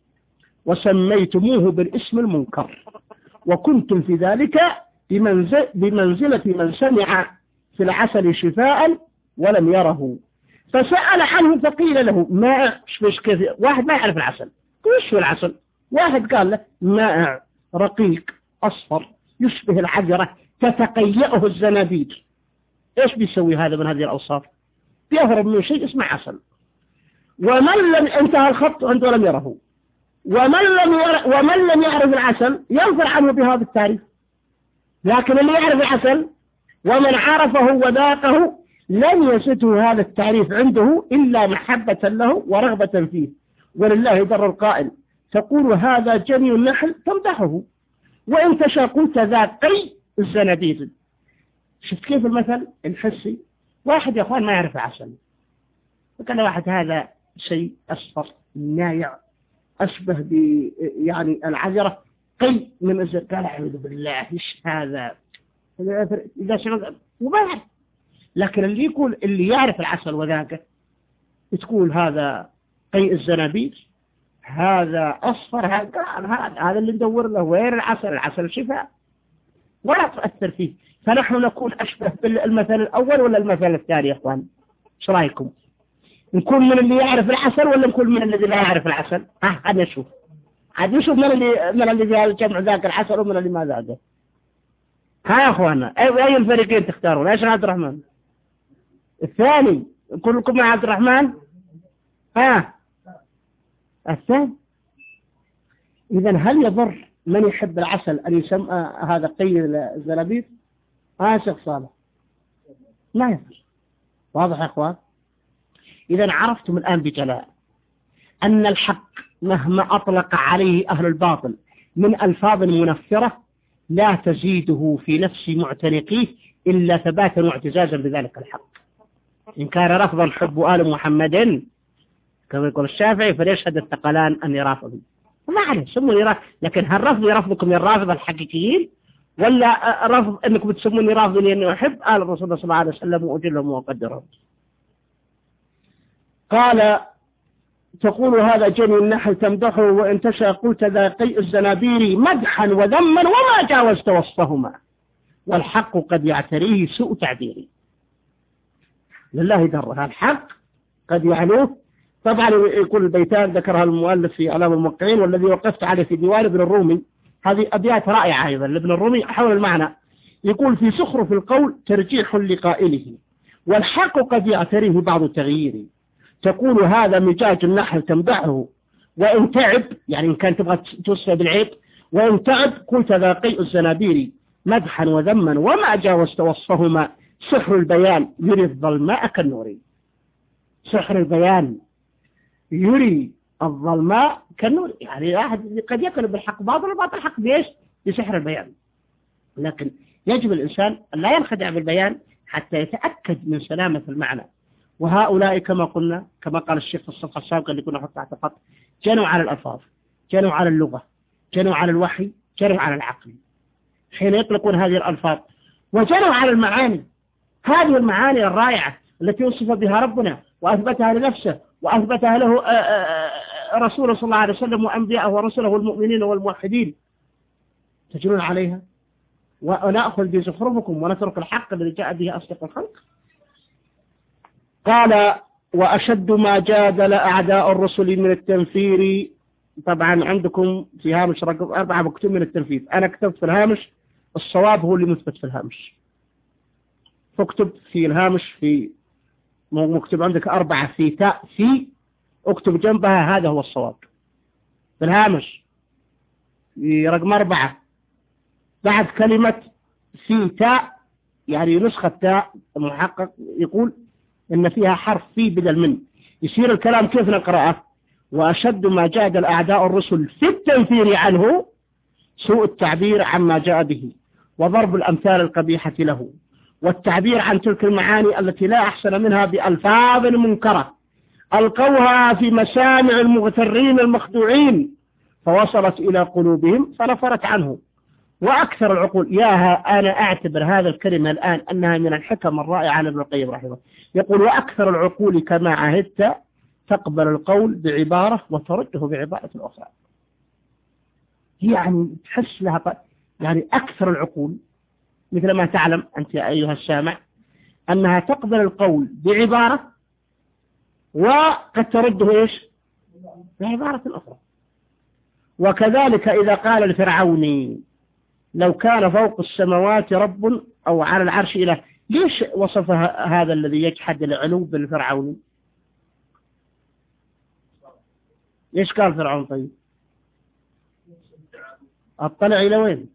وسميتموه بالاسم المنكر، وكنتم في ذلك بمنزل بمنزلة من سمع في العسل شفاء ولم يره فسأل عنه فقيل له ماء. مش كيف واحد ما يعرف العسل، وش هو العسل؟ واحد قال له ماء رقيق أصفر يشبه العذرة تتقيأه الزنابير. إيش بيسوي هذا من هذه الأوصاف؟ بيهرب من شيء اسمه عسل. ومن لم انتهى الخط عنده لم يره، ومن لم, ير... ومن لم يعرف العسل ينفر عنه بهذا التعريف. لكن اللي يعرف العسل ومن عرفه وذاقه لن يسته هذا التعريف عنده إلا محبة له ورغبة فيه. ولله در القائل تقول هذا جني النحل تمدحه، وإن تشاء قلت ذا قي الزنابير. شفت كيف المثل الحسي؟ واحد يا أخوان ما يعرف العسل وقال واحد هذا شيء أصفر نايع أشبه ب يعني العذرة قي من الزر، قال أعوذ بالله إيش هذا إذا شغل وما يعرف. لكن اللي يقول اللي يعرف العسل وذاك تقول هذا قي الزنابير هذا أصفر هذا هذا هذا اللي ندور له وين العسل؟ العسل شفاء ولا تؤثر فيه. فنحن نكون أشبه بالمثل الأول ولا المثل الثاني يا أخوان؟ إيش رأيكم؟ نكون من اللي يعرف العسل ولا نكون من الذي لا يعرف العسل؟ ها هذا نشوف عاد نشوف من اللي من اللي في الجمع ذاك العسل ومن اللي ما ذاقه. ها يا أخوانا أي أي الفريقين تختارون؟ إيش عبد الرحمن؟ الثاني كلكم مع عبد الرحمن؟ ها الثاني. إذا هل يضر من يحب العسل أن يسمى هذا قي الزنابير؟ ها شيخ صالح لا يضر. واضح يا أخوان؟ إذا عرفتم الآن بجلاء أن الحق مهما أطلق عليه أهل الباطل من ألفاظ منفرة لا تزيده في نفس معتنقيه إلا ثباتا واعتزازا بذلك الحق. إن كان رفضا حب آل محمد كما يقول الشافعي فليشهد الثقلان أني رافضي. ما عليه سموني رافض، لكن هل رفضي رفضكم للرافض الحقيقيين ولا رفض أنكم تسموني رافضي لأني أحب آل الرسول صلى الله عليه وسلم وأجلهم وأقدرهم؟ قال تقول هذا جني النحل تمدحه وإن تشاء قلت ذا قيء الزنابير مدحا وذما وما جاوزت وصفهما والحق قد يعتريه سوء تعبيري. لله درها الحق قد يعنوه. طبعا يقول البيتان ذكرها المؤلف في علام الموقعين والذي وقفت عليه في ديوان ابن الرومي. هذه أبيات رائعة أيضا لابن الرومي حول المعنى. يقول في سخرف القول ترجيح لقائله والحق قد يعتريه بعض تغييره. تقول هذا مجاج النحل تمدحه وإن تعب يعني إن كان تبغى توصف بالعيب وإن تعب قلت ذا قيء الزنابير مدحا وذما وما جاوزت وصفهما سحر البيان يري الظلماء كالنور. سحر البيان يري الظلماء كالنور يعني أحد قد يقل بالحق باطل وباطل الحق بإيش؟ بسحر البيان. لكن يجب الإنسان أن لا ينخدع بالبيان حتى يتأكد من سلامة المعنى. وهؤلاء كما قلنا كما قال الشيخ في الصفحة السابقة اللي كنا نحط تحت خط جنوا على الألفاظ جنوا على اللغة جنوا على الوحي جنوا على العقل حين يطلقون هذه الألفاظ وجنوا على المعاني. هذه المعاني الرائعة التي وصف بها ربنا وأثبتها لنفسه وأثبتها له رسوله صلى الله عليه وسلم وأنبياءه ورسله والمؤمنين والموحدين تجنون عليها ونأخذ بزخرفكم ونترك الحق الذي جاء به أصدق الخلق. قال وأشد ما جادل أعداء الرسل من التنفير. طبعا عندكم في هامش رقم أربعة مكتوب من التنفيذ. أنا كتبت في الهامش الصواب هو اللي مثبت في الهامش فاكتب في الهامش في مكتوب عندك أربعة في تاء في اكتب جنبها هذا هو الصواب في الهامش في رقم أربعة بعد كلمة في تاء يعني نسخة تاء المحقق يقول إن فيها حرف في بدل من يصير الكلام كيف نقرأه وأشد ما جادل أعداء الرسل في التنفير عنه سوء التعبير عما جاء به وضرب الأمثال القبيحة له والتعبير عن تلك المعاني التي لا أحسن منها بألفاظ منكرة ألقوها في مسامع المغترين المخدوعين فوصلت إلى قلوبهم فنفرت عنه. وأكثر العقول ياها أنا أعتبر هذا الكلمة الآن أنها من الحكم الرائعة لابن القيم رحمه الله. يقول وأكثر العقول كما عهدت تقبل القول بعبارة وترده بعبارة أخرى. يعني تحس لها يعني أكثر العقول مثل ما تعلم أنت يا أيها السامع أنها تقبل القول بعبارة وقد ترده إيش بعبارة أخرى. وكذلك إذا قال الفرعوني لو كان فوق السماوات رب أو على العرش إله ليش وصف هذا الذي يجحد العلو بالفرعوني؟ ليش قال فرعون طيب اطلع إلى وين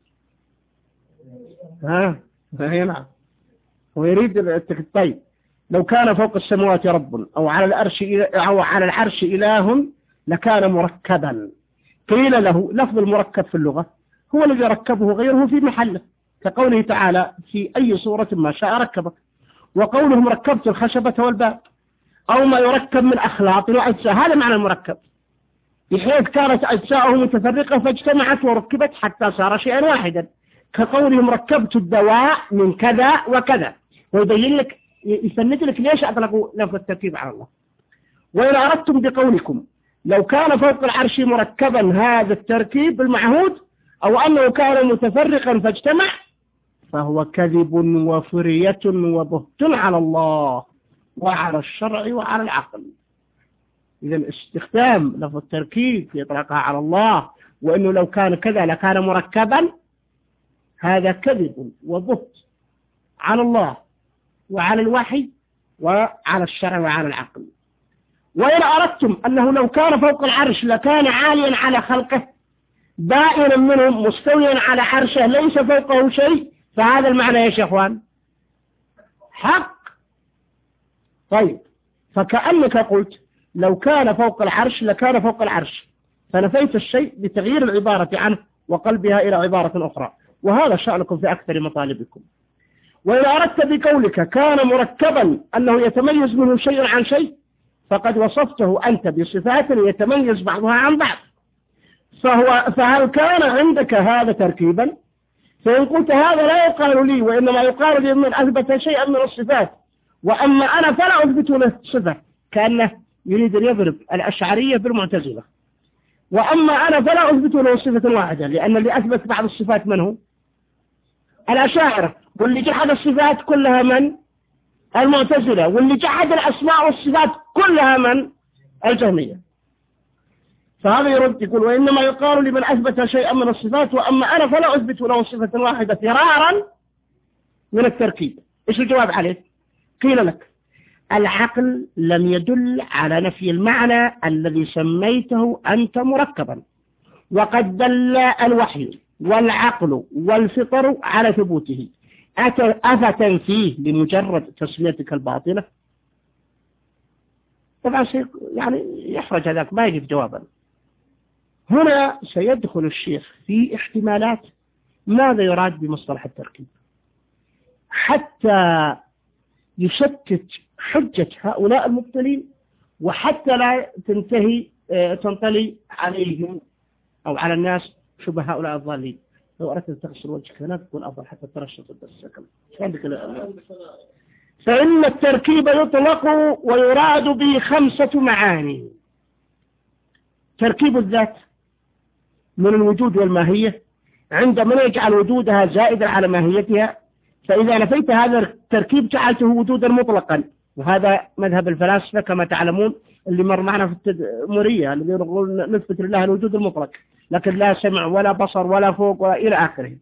ها هنا هو يريد طيب لو كان فوق السماوات رب أو على العرش أو على العرش إله لكان مركبا. قيل له لفظ المركب في اللغة هو الذي ركبه غيره في محله كقوله تعالى في أي صورة ما شاء ركبك وقولهم ركبت الخشبة والباب أو ما يركب من أخلاط وأجزاء هذا معنى المركب بحيث كانت أجزاؤه متفرقة فاجتمعت وركبت حتى صار شيئا واحدا كقولهم ركبت الدواء من كذا وكذا ويبين لك يسند لك ليش أطلقوا لفظ التركيب على الله. وإن أردتم بقولكم لو كان فوق العرش مركبا هذا التركيب المعهود أو أنه كان متفرقا فاجتمع فهو كذب وفرية وبهت على الله وعلى الشرع وعلى العقل. إذا استخدام لفظ التركيب في إطلاقها على الله وأنه لو كان كذا لكان مركبا هذا كذب وبهت على الله وعلى الوحي وعلى الشرع وعلى العقل. وإن أردتم أنه لو كان فوق العرش لكان عاليا على خلقه دائما منهم مستويا على عرشه ليس فوقه شيء فهذا المعنى يا شيخوان حق. طيب فكأنك قلت لو كان فوق العرش لكان فوق العرش فنفيت الشيء بتغيير العبارة عنه وقلبها إلى عبارة أخرى وهذا شأنكم في أكثر مطالبكم. وإذا أردت بقولك كان مركبا أنه يتميز منه شيء عن شيء فقد وصفته أنت بصفات يتميز بعضها عن بعض فهو فهل كان عندك هذا تركيبا؟ فإن قلت هذا لا يقال لي وإنما يقال لي من أثبت شيئا من الصفات وأما أنا فلا أثبت له صفة كأنه يريد أن يضرب الأشعرية بالمعتزلة. وأما أنا فلا أثبت له صفة واحدة، لأن اللي أثبت بعض الصفات من هو؟ الأشاعرة. واللي جحد الصفات كلها من؟ المعتزلة. واللي جحد الأسماء والصفات كلها من؟ الجهمية. فهذا يرد يقول وإنما يقال لمن أثبت شيئا من الصفات، وأما أنا فلا أثبت له صفة واحدة فرارا من التركيب. إيش الجواب عليه؟ قيل لك العقل لم يدل على نفي المعنى الذي سميته أنت مركبا، وقد دل الوحي والعقل والفطر على ثبوته، أفتنفيه بمجرد تسميتك الباطلة؟ طبعا يعني يحرج هذاك ما يجب جوابا. هنا سيدخل الشيخ في احتمالات ماذا يراد بمصطلح التركيب، حتى يشتت حجة هؤلاء المبطلين، وحتى لا تنتهي تنطلي عليهم أو على الناس شبه هؤلاء الضالين. لو أردت أن تغسل وجهك هنا تكون أفضل حتى ترشط الدرس. فإن التركيب يطلق ويراد به خمسة معاني: تركيب الذات من الوجود والماهية، عندما يجعل وجودها زائدا على ماهيتها، فإذا نفيت هذا التركيب جعلته وجودا مطلقا، وهذا مذهب الفلاسفة كما تعلمون اللي مر معنا في التدمرية، الذي يقول نثبت لله الوجود المطلق، لكن لا سمع ولا بصر ولا فوق ولا إلى آخره،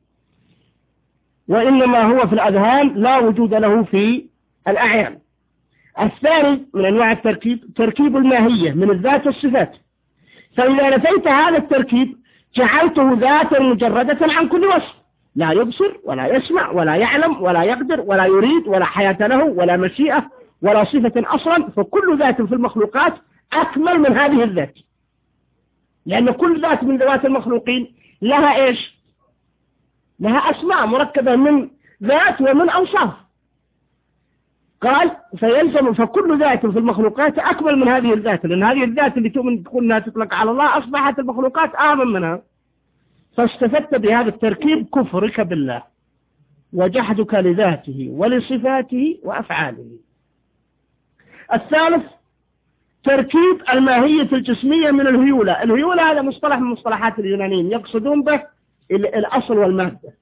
وإنما هو في الأذهان لا وجود له في الأعيان. الثاني من أنواع التركيب تركيب الماهية من الذات والصفات، فإذا نفيت هذا التركيب جعلته ذاتا مجردة عن كل وصف، لا يبصر ولا يسمع ولا يعلم ولا يقدر ولا يريد ولا حياة له ولا مشيئة ولا صفة أصلا، فكل ذات في المخلوقات أكمل من هذه الذات، لأن كل ذات من ذوات المخلوقين لها إيش؟ لها أسماء مركبة من ذات ومن أوصاف. قال فيلزم فكل ذات في المخلوقات أكمل من هذه الذات، لأن هذه الذات اللي تؤمن تقول أنها تطلق على الله أصبحت المخلوقات أعظم منها، فاستفدت بهذا التركيب كفرك بالله وجحدك لذاته ولصفاته وأفعاله. الثالث تركيب الماهية الجسمية من الهيولة. الهيولة هذا مصطلح من مصطلحات اليونانيين يقصدون به الأصل والمادة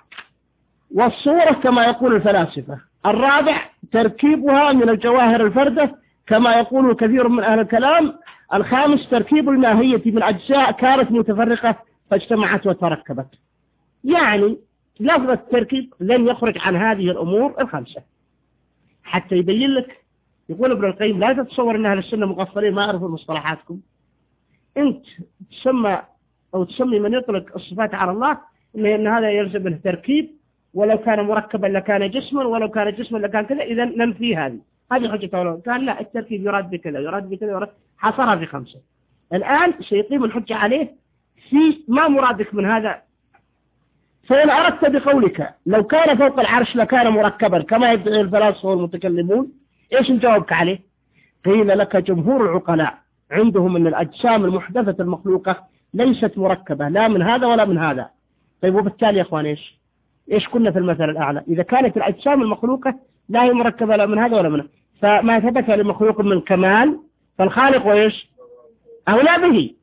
والصورة كما يقول الفلاسفة. الرابع تركيبها من الجواهر الفردة كما يقول كثير من أهل الكلام. الخامس تركيب الماهية من أجزاء كانت متفرقة فاجتمعت وتركبت. يعني لفظ التركيب لن يخرج عن هذه الأمور الخمسة حتى يبين لك. يقول ابن القيم لا تتصور أن أهل السنة مغفلين ما يعرفوا مصطلحاتكم. أنت تسمى أو تسمي من يطلق الصفات على الله إن هذا يلزم منه تركيب، ولو كان مركبا لكان جسما، ولو كان جسما لكان كذا، إذا ننفي هذه هذه حجة أولون. كان لا التركيب يراد بكذا يراد بكذا يراد، حصرها في خمسة. الآن سيقيم الحجة عليه في ما مرادك من هذا. فإن أردت بقولك لو كان فوق العرش لكان مركبا كما يدعي الفلاسفة والمتكلمون، إيش نجاوبك عليه؟ قيل لك جمهور العقلاء عندهم أن الأجسام المحدثة المخلوقة ليست مركبة لا من هذا ولا من هذا. طيب وبالتالي يا أخوان إيش إيش كنا في المثل الأعلى؟ إذا كانت الأجسام المخلوقة لا هي مركبة لا من هذا ولا من هذا، فما ثبت لمخلوق من كمال فالخالق وإيش أولى به.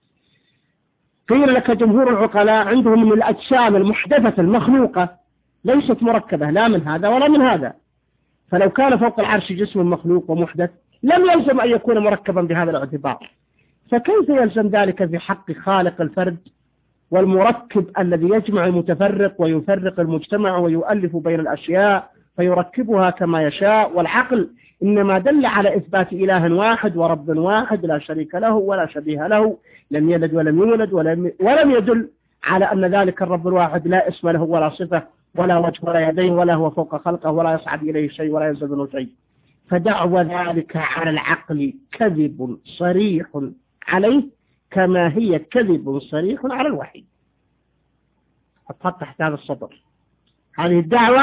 قيل لك جمهور العقلاء عندهم أن الأجسام المحدثة المخلوقة ليست مركبة لا من هذا ولا من هذا، فلو كان فوق العرش جسم مخلوق ومحدث لم يلزم أن يكون مركبا بهذا الاعتبار، فكيف يلزم ذلك في حق خالق الفرد والمركب الذي يجمع المتفرق ويفرق المجتمع ويؤلف بين الأشياء فيركبها كما يشاء؟ والعقل إنما دل على إثبات إله واحد ورب واحد لا شريك له ولا شبيه له، لم يلد ولم يولد ولم, ولم يدل على أن ذلك الرب الواحد لا اسم له ولا صفة ولا وجه ولا يدين ولا هو فوق خلقه ولا يصعد إليه شيء ولا ينزل منه شيء. فدعوى ذلك على العقل كذب صريح عليه كما هي كذب صريح على الوحي. أتحط تحت هذا السطر. هذه الدعوة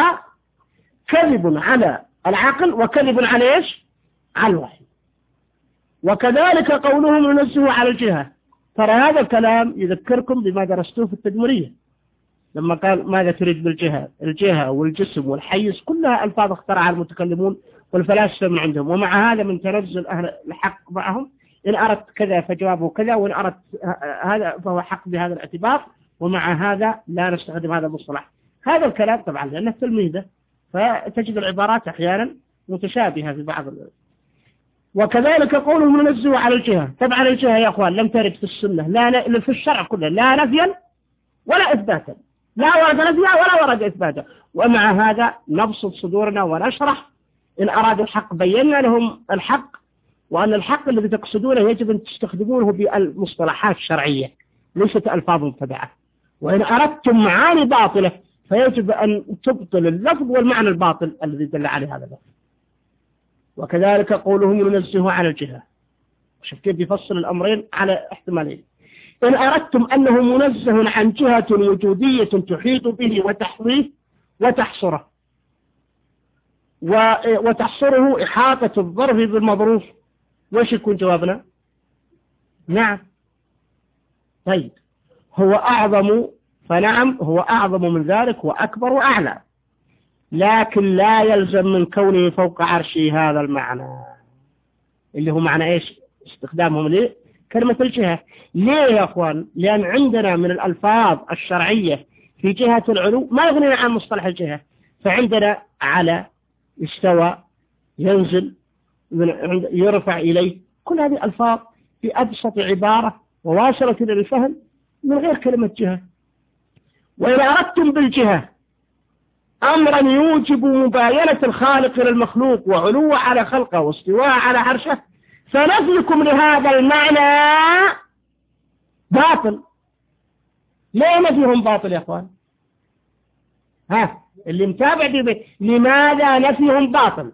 كذب على العقل وكذب على إيش؟ على الوحي. وكذلك قولهم ننزه على الجهة. ترى هذا الكلام يذكركم بما درستوه في التدمرية لما قال ماذا تريد بالجهة؟ الجهة والجسم والحيز كلها ألفاظ اخترعها المتكلمون والفلاسفة من عندهم. ومع هذا من تنزل أهل الحق معهم، إن أردت كذا فجوابه كذا، وإن أردت هذا فهو حق بهذا الاعتبار. ومع هذا لا نستخدم هذا المصطلح. هذا الكلام طبعا لأنه تلميذه، فتجد العبارات أحيانا متشابهة في بعض الوقت. وكذلك قولهم ننزه على الجهة. طبعا الجهة يا أخوان لم ترد في السنة، لا في الشرع كله، لا نفيا ولا إثباتا، لا ورد نفيا ولا ورد إثباتا. ومع هذا نبسط صدورنا ونشرح، إن أرادوا الحق بينا لهم الحق، وأن الحق الذي تقصدونه يجب أن تستخدمونه بالمصطلحات الشرعية ليست ألفاظ مبتدعة. وإن أردتم معاني باطلة فيجب أن تبطل اللفظ والمعنى الباطل الذي دل عليه هذا اللفظ. وكذلك قولهم ننزه على الجهة. شوف كيف يفصل الأمرين على احتمالين. إن أردتم أنه منزه عن جهة وجودية تحيط به وتحويه وتحصره وتحصره إحاطة الظرف بالمظروف، وش يكون جوابنا؟ نعم. طيب هو أعظم، فنعم هو أعظم من ذلك وأكبر وأعلى، لكن لا يلزم من كونه فوق عرشه هذا المعنى اللي هو معنى إيش؟ استخدامهم ليه كلمة الجهة. ليه يا أخوان؟ لأن عندنا من الألفاظ الشرعية في جهة العلو ما يغنينا عن مصطلح الجهة. فعندنا على، استوى، ينزل، يرفع إليه، كل هذه ألفاظ في أبسط عبارة وواصلة إلى الفهم من غير كلمة جهة. وإذا أردتم بالجهة أمرا يوجب مباينة الخالق للمخلوق وعلو على خلقه واستواء على عرشه، فنفيكم لهذا المعنى باطل. ليه نفيهم باطل يا أخوان؟ ها اللي متابع بي لماذا نفيهم باطل؟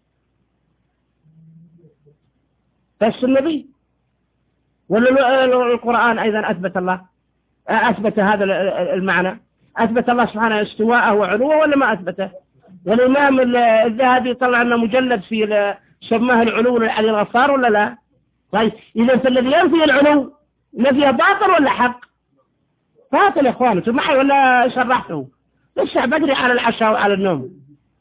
بس النبي ولا القرآن أيضا أثبت الله أثبت هذا المعنى، أثبت الله سبحانه استواءه وعلوه ولا ما أثبته؟ والإمام الذهبي طلع لنا مجلد في سماه العلو للعلي الغفار ولا لا؟ طيب إذا فالذي ينفي العلو نفيه باطل ولا حق؟ باطل يا إخواني، معي ولا شرحته؟ لسه بدري على العشاء وعلى النوم.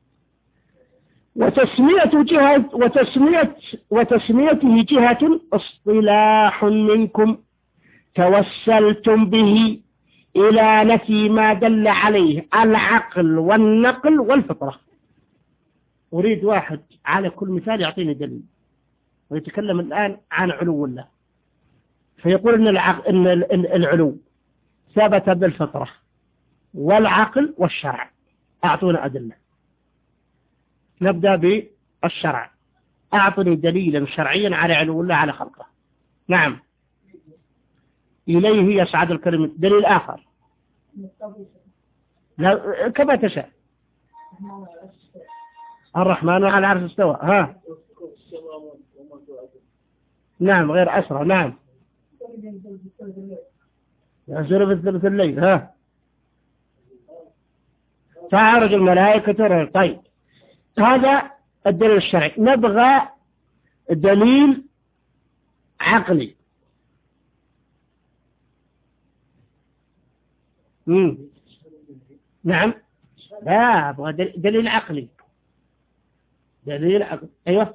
وتسمية جهة وتسمية وتسميته جهة اصطلاح منكم توسلتم به إلى نفي ما دل عليه العقل والنقل والفطرة. أريد واحد على كل مثال يعطيني دليل، ويتكلم الآن عن علو الله، فيقول إن, العقل إن العلو ثبت بالفطرة والعقل والشرع. أعطونا أدلة. نبدأ بالشرع. أعطني دليلا شرعيا على علو الله على خلقه. نعم. إليه يصعد الكلمة. دليل آخر. لا كما تشاء. الرحمن على العرش استوى. ها. نعم غير أسرى. نعم. ينزل في ثلث الليل. ها. تعرج الملائكة. طيب هذا الدليل الشرعي. نبغى دليل عقلي. مم. نعم. لا أبغى دليل عقلي. دليل عقلي. أيوة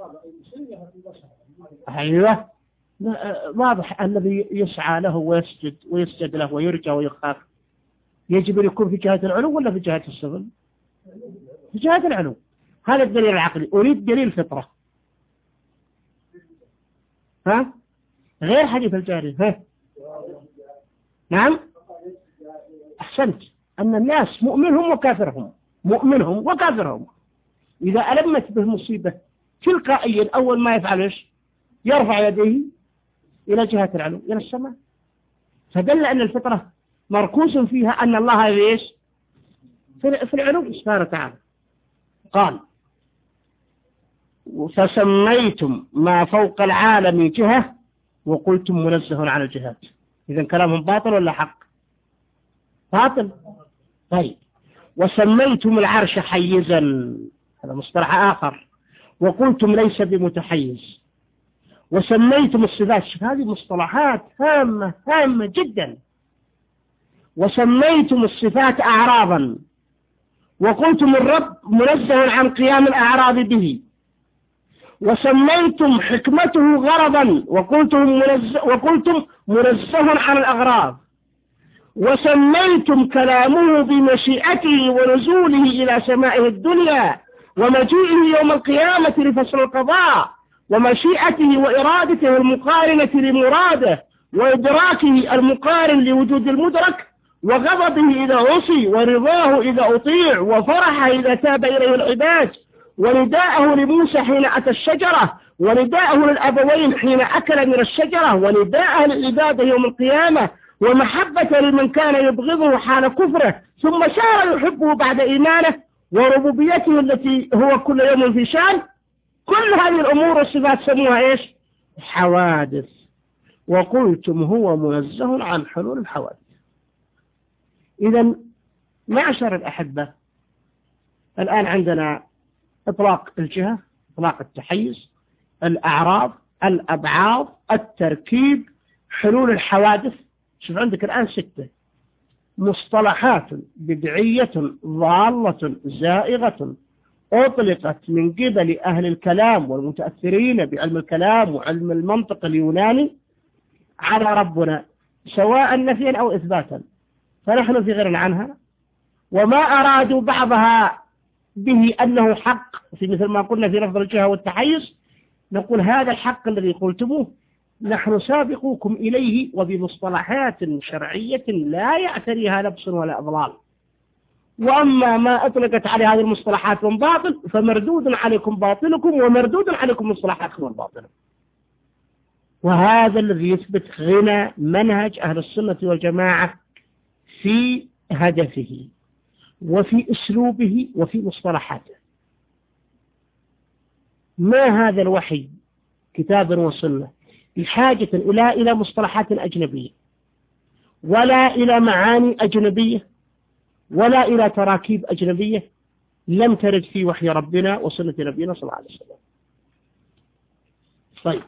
أيوة. واضح الذي يسعى له ويسجد ويسجد له ويرجى ويخاف يجب أن يكون في جهة العلو ولا في جهة السفل؟ في جهة العلو. هذا الدليل العقلي. أريد دليل فطرة. ها غير حديث الجاري. ها نعم. أحسنت. أن الناس مؤمنهم وكافرهم، مؤمنهم وكافرهم إذا ألمت به مصيبة تلقائيا أول ما يفعل إيش؟ يرفع يديه إلى جهة العلو إلى السماء. فدل أن الفطرة مركوز فيها أن الله إيش؟ في العلو سبحانه وتعالى. قال فسميتم ما فوق العالم جهة وقلتم منزه عن الجهات. إذن كلامهم باطل ولا حق؟ باطل. طيب وسميتم العرش حيزا، هذا مصطلح آخر، وقلتم ليس بمتحيز. وسميتم الصفات، هذه مصطلحات هامة هامة جدا. وسميتم الصفات أعراضا وقلتم الرب منزه عن قيام الأعراض به وسميتم حكمته غرضا وقلتم منزه, وقلتم منزه عن الأغراض، وسميتم كلامه بمشيئته ونزوله إلى سمائه الدنيا ومجيئه يوم القيامة لفصل القضاء، ومشيئته وإرادته المقارنة لمراده، وإدراكه المقارن لوجود المدرك، وغضبه إذا عصي، ورضاه إذا أطيع، وفرحه إذا تاب إليه العباد، ونداءه لموسى حين أتى الشجرة، ونداءه للأبوين حين أكل من الشجرة، ونداءه للعباد يوم القيامة، ومحبة لمن كان يبغضه حال كفره ثم صار يحبه بعد إيمانه، وربوبيته التي هو كل يوم في شان. كل هذه الأمور والصفات سموها إيش؟ حوادث. وقلتم هو منزه عن حلول الحوادث. إذا معشر الأحبة، الآن عندنا إطلاق الجهة، إطلاق التحيز، الأعراض، الأبعاض، التركيب، حلول الحوادث. شوف عندك الآن ستة مصطلحات بدعية ضالة زائغة أطلقت من قبل أهل الكلام والمتأثرين بعلم الكلام وعلم المنطق اليوناني على ربنا، سواء نفيا أو إثباتا، فنحن في غير عنها. وما أرادوا بعضها به أنه حق، في مثل ما قلنا في لفظ الجهة والتحيز، نقول هذا الحق الذي قلتموه نحن سابقوكم إليه، وبمصطلحات شرعية لا يعتريها لبس ولا أضلال. وأما ما أطلقت عليه هذه المصطلحات من باطل فمردود عليكم باطلكم، ومردود عليكم مصطلحاتكم الباطلة. وهذا الذي يثبت غنى منهج أهل السنة والجماعة في هدفه وفي أسلوبه وفي مصطلحاته. ما هذا الوحي كتاب وسنة بحاجة إلى إلى مصطلحات أجنبية، ولا إلى معاني أجنبية، ولا إلى تراكيب أجنبية لم ترد في وحي ربنا وسنة نبينا صلى الله عليه وسلم. طيب،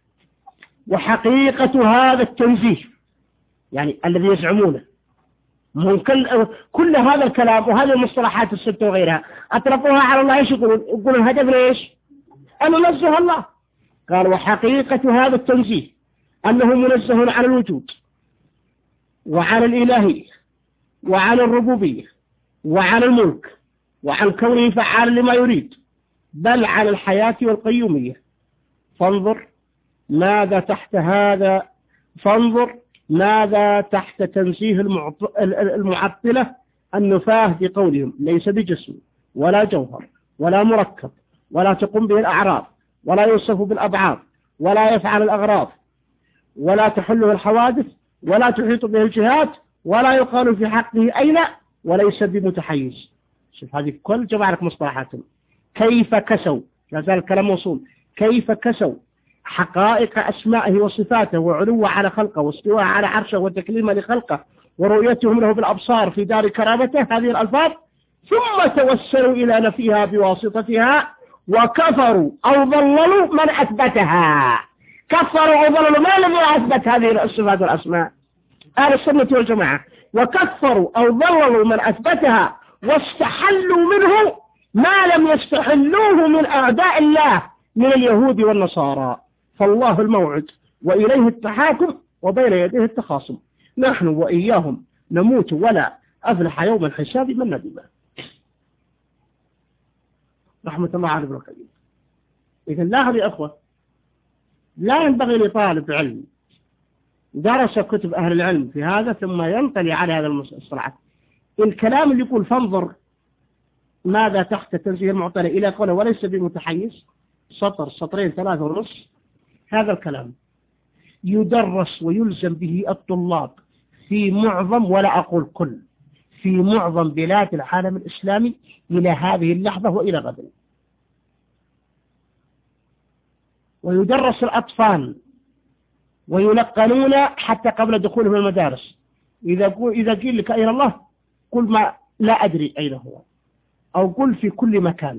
وحقيقة هذا التنزيه يعني الذي يزعمونه من كل, كل هذا الكلام وهذه المصطلحات الستة وغيرها أطلقوها على الله. إيش يقولون؟ يقولون هدفنا إيش؟ أن ننزه الله. قال وحقيقة هذا التنزيه أنه منزه عن الوجود وعن الإلهية وعن الربوبية وعن الملك وعن كونه فعال لما يريد، بل عن الحياة والقيومية. فانظر ماذا تحت هذا، فانظر ماذا تحت تنزيه المعطلة النفاه بقولهم ليس بجسم ولا جوهر ولا مركب ولا تقوم به الأعراض ولا يوصف بالأبعاد ولا يفعل الأغراض ولا تحله الحوادث ولا تحيط به الجهات ولا يقال في حقه أين وليس بمتحيز. شوف هذه كل جمع لك مصطلحاتهم. كيف كسوا، لا زال الكلام موصول، كيف كسوا حقائق أسمائه وصفاته وعلوه على خلقه واستواء على عرشه وتكليمه لخلقه ورؤيتهم له بالأبصار في دار كرامته، هذه الألفاظ، ثم توسلوا إلى نفيها بواسطتها وكفروا أو ضللوا من أثبتها. كفروا أو ضللوا من الذي أثبت هذه الصفات والأسماء؟ أهل السنة والجماعة. وكفروا أو ضللوا من أثبتها واستحلوا منه ما لم يستحلوه من أعداء الله من اليهود والنصارى. فالله الموعد وإليه التحاكم وبين يديه التخاصم. نحن وإياهم نموت ولا أفلح يوم الحساب من ندم. رحمة الله على ابن القيم. إذا لاحظوا يا أخوة، لا ينبغي لطالب علم درس كتب أهل العلم في هذا ثم ينطلي على هذا المصطلحات. الكلام اللي يقول فانظر ماذا تحت تنزيه المعطلة إلى قوله وليس بمتحيز، سطر سطرين ثلاثة ونص، هذا الكلام يدرس ويلزم به الطلاب في معظم، ولا أقول كل، في معظم بلاد العالم الإسلامي إلى هذه اللحظة وإلى غد. ويدرس الأطفال ويلقنون حتى قبل دخولهم المدارس. إذا قل إذا قيل لك أين الله قل ما لا أدري أين هو، أو قل في كل مكان.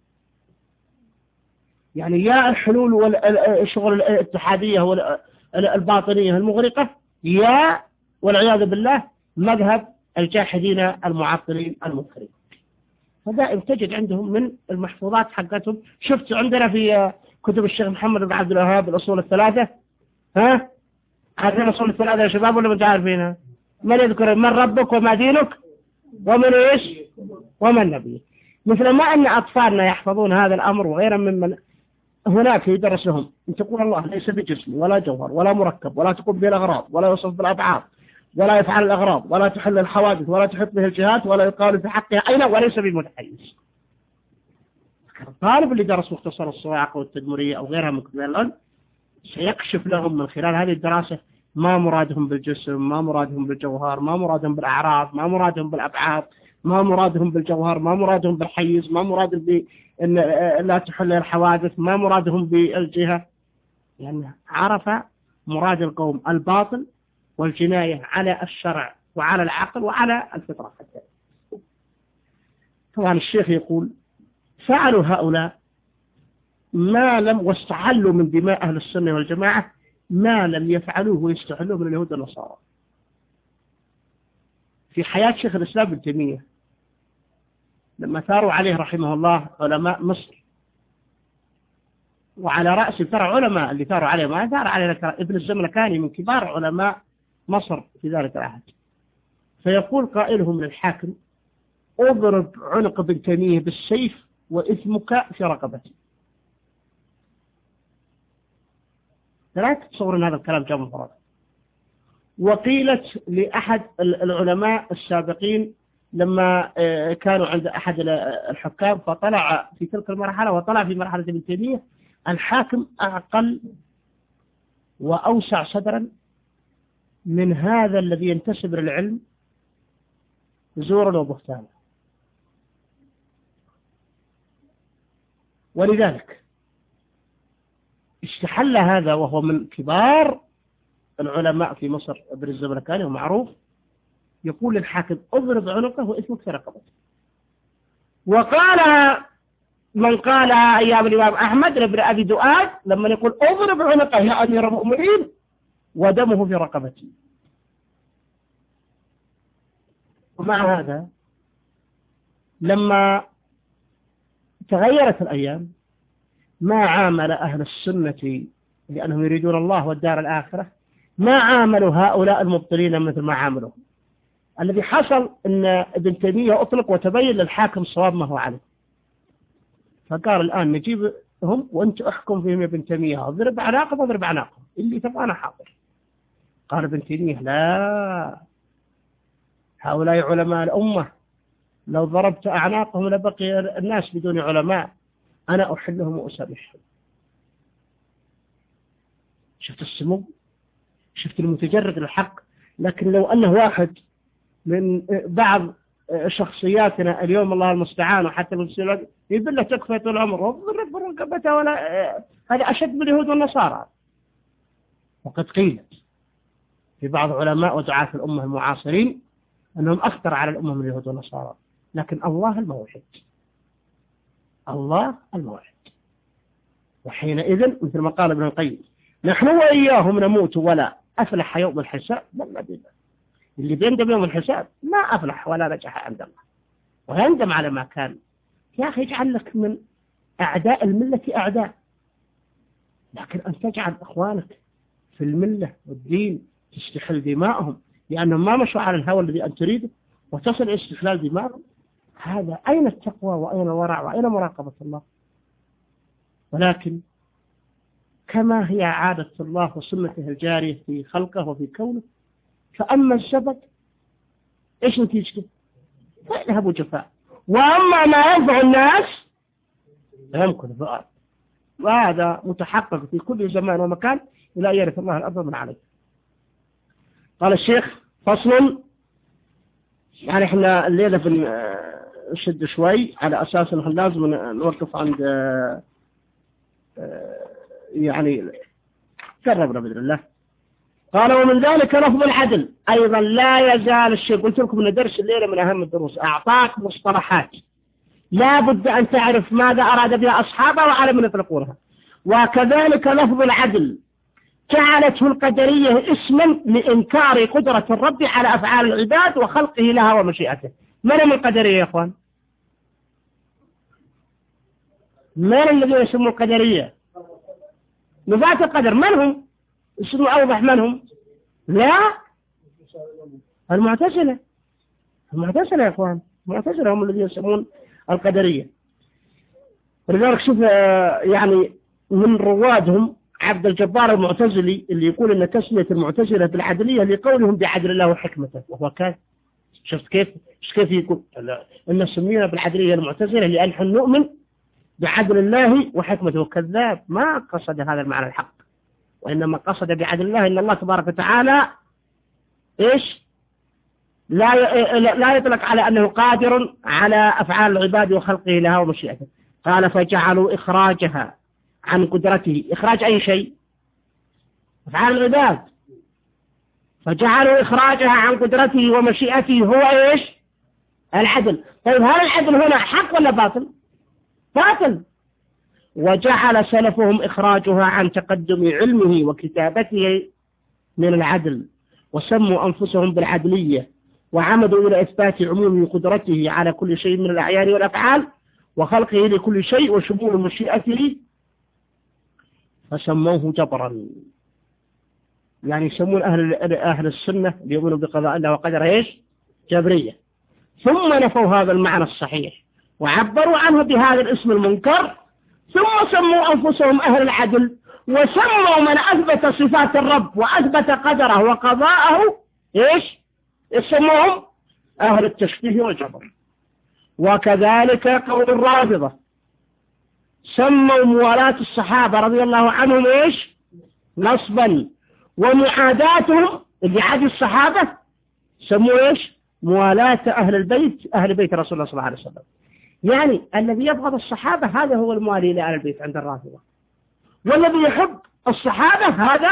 يعني يا الحلول والشغل الاتحادية والباطنية المغرقة، يا والعياذ بالله مذهب الجاحدين المعطلين المنكرين. فدائما تجد عندهم من المحفوظات حقتهم. شفت عندنا في كتب الشيخ محمد بن عبد الوهاب الأصول الثلاثة، ها عارفين الأصول الثلاثة يا شباب ولا ما عارفينها؟ من يذكر من ربك وما دينك ومن إيش ومن نبيك. مثل ما أن أطفالنا يحفظون هذا الأمر وغيرا ممن هناك يدرس لهم أن تقول الله ليس بجسم ولا جوهر ولا مركب ولا تقوم به الأغراض ولا يوصف بالأبعاد ولا يفعل الأغراض ولا تحل الحوادث ولا تحط به الجهات ولا يقال في حقها أين وليس بمتحيز. الطالب اللي درس مختصر الصواعق والتدمرية أو غيرها من كتب العلم سيكشف لهم من خلال هذه الدراسة ما مرادهم بالجسم، ما مرادهم بالجوهر، ما مرادهم بالأعراض، ما مرادهم بالأبعاد، ما مرادهم بالجوهر، ما مرادهم بالحيز، ما مرادهم بأن لا تحل الحوادث، ما مرادهم بالجهة. لأنه يعني عرف مراد القوم الباطل والجناية على الشرع وعلى العقل وعلى الفطرة حتى. طبعا الشيخ يقول فعلوا هؤلاء ما لم واستحلوا من دماء أهل السنة والجماعة ما لم يفعلوه ويستحلوه من اليهود والنصارى. في حياة شيخ الإسلام ابن تيمية لما ثاروا عليه رحمه الله علماء مصر، وعلى رأس ترى علماء اللي ثاروا عليه ما ثار عليه ابن الزملكاني من كبار علماء مصر في ذلك العهد. فيقول قائلهم للحاكم اضرب عنق ابن تيمية بالسيف وإثمك في رقبتي. لا تتصورون هذا الكلام جاء من فراغ. وقيلت لأحد العلماء السابقين لما كانوا عند أحد الحكام فطلع في تلك المرحلة وطلع في مرحلة ابن تيمية الحاكم أعقل وأوسع صدرا من هذا الذي ينتسب للعلم زورا وبهتانا. ولذلك استحل هذا وهو من كبار العلماء في مصر ابن الزملكاني ومعروف، يقول للحاكم اضرب عنقه واسمك في رقبته. وقال من قال أيام الإمام أحمد بن أبي دؤاد لما يقول اضرب عنقه يا أمير المؤمنين ودمه في رقبتي. ومع هذا لما تغيرت الأيام ما عامل أهل السنة لأنهم يريدون الله والدار الآخرة ما عاملوا هؤلاء المبطلين مثل ما عاملوا. الذي حصل أن ابن تيمية أطلق وتبين للحاكم الصواب ما هو عليه، فقال الآن نجيبهم وأنت أحكم فيهم يا ابن تيمية اضرب عناقهم اضرب عناقهم اللي تبغى أنا حاضر. قال ابن تيمية لا، هؤلاء علماء الأمة لو ضربت أعناقهم لبقي الناس بدون علماء، أنا أحلهم وأسامحهم. شفت السمو، شفت المتجرد للحق. لكن لو أنه واحد من بعض شخصياتنا اليوم الله المستعان وحتى بالسلوك يقول له تكفى طول عمره وضرب برقبته ولا هذا أشد من اليهود والنصارى. وقد قيلت في بعض علماء ودعاة الأمة المعاصرين أنهم أخطر على الأمة من اليهود والنصارى. لكن الله الموحد، الله الموحد. وحينئذ مثل ما قال ابن القيم نحن وإياهم نموت ولا أفلح يوم الحساب بل بالله. اللي بيندم يوم الحساب ما أفلح ولا نجح عند الله ويندم على ما كان. يا أخي اجعل لك من أعداء الملة أعداء، لكن أن تجعل إخوانك في الملة والدين تستحل دماءهم لأنهم ما مشوا على الهوى الذي أن تريده وتصل إلى استحلال دماءهم، هذا أين التقوى وأين الورع وأين مراقبة الله؟ ولكن كما هي عادة الله وسنته الجارية في خلقه وفي كونه، فأما الزبد إيش نتيجته؟ فيذهب جفاء، وأما ما ينفع الناس يمكن الضرر. وهذا متحقق في كل زمان ومكان إلى أن يرث الله الأرض من عليه. قال الشيخ فصل، يعني احنا الليلة بنشد شوي على أساس أنه لازم نوقف عند يعني قربنا بإذن الله. قال ومن ذلك لفظ العدل أيضا لا يزال الشيء. قلت لكم أن درس الليلة من أهم الدروس، أعطاك مصطلحات لا بد أن تعرف ماذا أراد بها أصحابه وعلى من يطلقونها. وكذلك لفظ العدل جعلته القدرية اسما لإنكار قدرة الرب على أفعال العباد وخلقه لها ومشيئته. من هم القدرية يا أخوان؟ من الذين يسموا القدرية؟ نفاة القدر من هم؟ اسمه أوضح من هم؟ لا، المعتزلة. المعتزلة يا أخوان، المعتزلة هم الذين يسمون القدرية. ولذلك شوف يعني من روادهم عبد الجبار المعتزلي اللي يقول أن تسمية المعتزلة بالعدلية لقولهم بعدل الله وحكمته، وهو كان شفت كيف كيف يقول إن سمينا بالعدلية المعتزلة لأن نحن نؤمن بعدل الله وحكمته. كذاب، ما قصد هذا المعنى الحق، وإنما قصد بعدل الله إن الله تبارك وتعالى إيش لا لا يطلق على أنه قادر على أفعال العباد وخلقه لها ومشيئته. قال فجعلوا إخراجها عن قدرته. إخراج أي شيء؟ أفعال العباد. فجعلوا إخراجها عن قدرته ومشيئته هو إيش؟ العدل. طيب هل العدل هنا حق ولا باطل؟ باطل. وجعل سلفهم إخراجها عن تقدم علمه وكتابته من العدل، وسموا أنفسهم بالعدلية، وعمدوا إلى إثبات عموم قدرته على كل شيء من الأعيان والأفعال وخلقه لكل شيء وشمول مشيئته، فسموه جبرا. يعني يسمون أهل أهل السنة اللي يؤمنوا بقضاء الله وقدره إيش؟ جبرية. ثم نفوا هذا المعنى الصحيح وعبروا عنه بهذا الاسم المنكر، ثم سموا أنفسهم أهل العدل، وسموا من أثبت صفات الرب وأثبت قدره وقضاءه إيش؟ يسموهم أهل التشبيه والجبر. وكذلك قول الرافضة، سموا موالاة الصحابة رضي الله عنهم إيش؟ نصبا، ومعاداتهم اللي عادي الصحابة سموا إيش؟ موالاة أهل البيت، أهل بيت رسول الله صلى الله عليه وسلم. يعني الذي يبغض الصحابة هذا هو الموالي لأهل البيت عند الرافضة، والذي يحب الصحابة هذا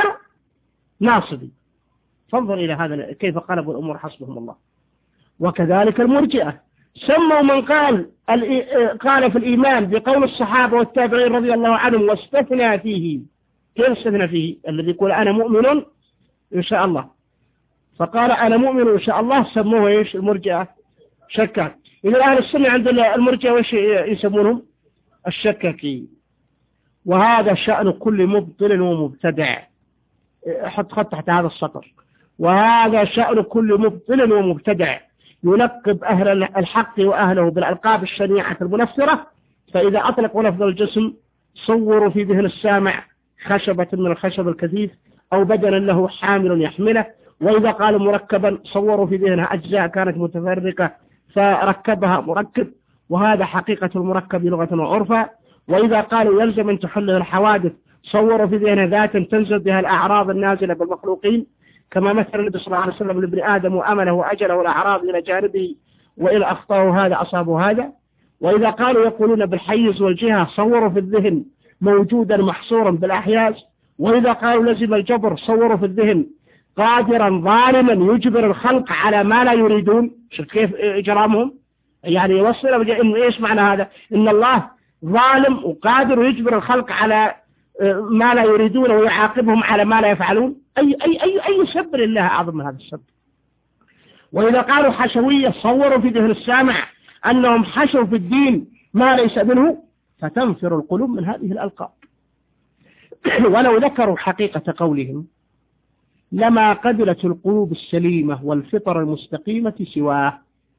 ناصبي. فانظر إلى هذا كيف قلبوا الأمور حسبهم الله. وكذلك المرجئة سموا من قال قال في الإيمان بقول الصحابة والتابعين رضي الله عنهم واستثنى فيه. كيف استثنى فيه؟ الذي يقول أنا مؤمن إن شاء الله، فقال أنا مؤمن إن شاء الله، سموه إيش؟ المرجئة شكاك. إذا أهل السنة عند المرجئة وإيش يسمونهم؟ الشكاكي. وهذا شأن كل مبطل ومبتدع. حط خط تحت هذا السطر. وهذا شأن كل مبطل ومبتدع يلقب أهل الحق وأهله بالألقاب الشنيعة المنفرة، فإذا أطلقوا لفظ الجسم صوروا في ذهن السامع خشبة من الخشب الكثيف أو بدنا له حامل يحمله، وإذا قالوا مركبا صوروا في ذهنها أجزاء كانت متفرقة فركبها مركب، وهذا حقيقة المركب لغة وعرفا. وإذا قالوا يلزم أن تحله الحوادث صوروا في ذهنها ذات تنزل بها الأعراض النازلة بالمخلوقين، كما مثل النبي صلى الله عليه وسلم لابن آدم وأمله وأجله والأعراض إلى جانبه، وإلى أخطاه هذا أصابوا هذا. وإذا قالوا يقولون بالحيز والجهة صوروا في الذهن موجودا محصورا بالأحياز. وإذا قالوا لزم الجبر صوروا في الذهن قادرا ظالما يجبر الخلق على ما لا يريدون. شوف كيف إجرامهم، يعني يوصل إن إيش معنى هذا؟ إن الله ظالم وقادر ويجبر الخلق على ما لا يريدون ويعاقبهم على ما لا يفعلون. أي أي أي أي سب لله أعظم من هذا السب. وإذا قالوا حشوية صوروا في ذهن السامع أنهم حشوا في الدين ما ليس منه، فتنفر القلوب من هذه الألقاب. ولو ذكروا حقيقة قولهم لما قبلت القلوب السليمة والفطر المستقيمة سواه،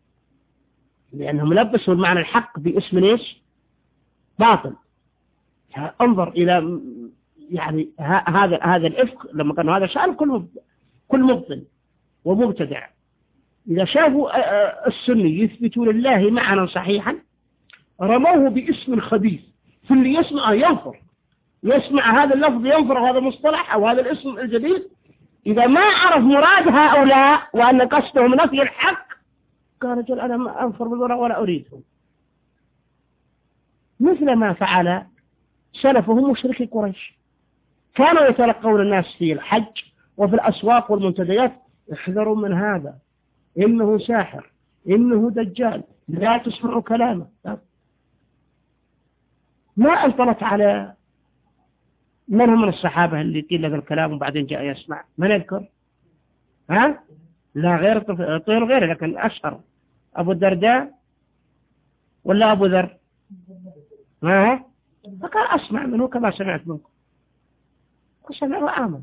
لأنهم لبسوا المعنى الحق باسم إيش؟ باطل. انظر إلى يعني هذا هذا الإفك لما كانوا هذا شأن كل كل مبطل ومبتدع. إذا شافوا السني يثبتوا لله معنى صحيحا رموه باسم خبيث، فاللي يسمع ينفر، يسمع هذا اللفظ ينفر هذا المصطلح أو هذا الاسم الجديد. إذا ما عرف مراد هؤلاء وأن قصدهم نفي الحق قال رجل أنا ما أنفر بالوراء ولا أريدهم، مثل ما فعل سلفهم مشركي قريش. كانوا يتلقون الناس في الحج وفي الأسواق والمنتديات احذروا من هذا، إنه ساحر، إنه دجال، لا تسمعوا كلامه. ما انطلت على من هم من الصحابة اللي قيل هذا الكلام وبعدين جاء يسمع؟ من يذكر؟ ها؟ لا غير طير غيره، لكن أشهر أبو الدرداء ولا أبو ذر؟ ها؟ فقال أسمع منه كما سمعت منكم. وسمع وآمن،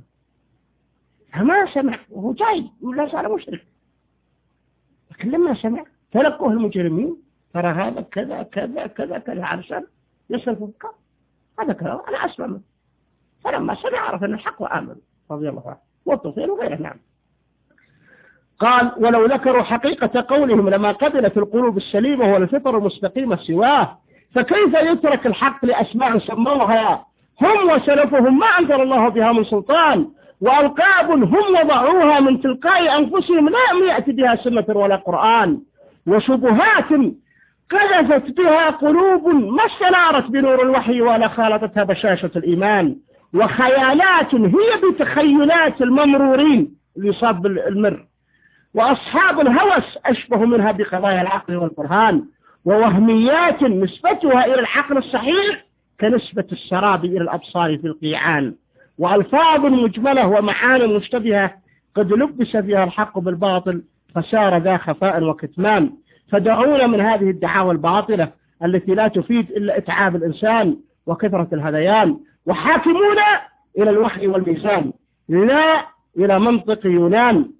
فما سمع وهو جاي ولا صار مشرك، لكن لما سمع تلقوه المجرمين ترى هذا كذا كذا كذا كذا علشان يصرف الكلام، هذا كلام أنا أسمع منه، فلما سمع عرف أن الحق وآمن رضي الله عنه والطفيل وغيره. نعم. قال ولو ذكروا حقيقة قولهم لما قبلت القلوب السليمة والفطر المستقيمة سواه، فكيف يترك الحق لأسماء سموها هم وسلفهم ما أنزل الله بها من سلطان، وألقاب هم وضعوها من تلقاء أنفسهم لا يأتي بها سنة ولا قرآن، وشبهات قذفت بها قلوب ما استنارت بنور الوحي ولا خالطتها بشاشة الإيمان، وخيالات هي بتخيلات الممرورين اللي يصاب بالمر، وأصحاب الهوس أشبه منها بقضايا العقل والبرهان، ووهميات نسبتها إلى العقل الصحيح كنسبة السراب إلى الأبصار في القيعان، وألفاظ مجملة ومعاني مشتبهة قد لبس فيها الحق بالباطل فسار ذا خفاء وكتمان. فدعونا من هذه الدعاوى الباطلة التي لا تفيد إلا إتعاب الإنسان وكثرة الهذيان، وحاكمونا إلى الوحي والميزان لا إلى منطق يونان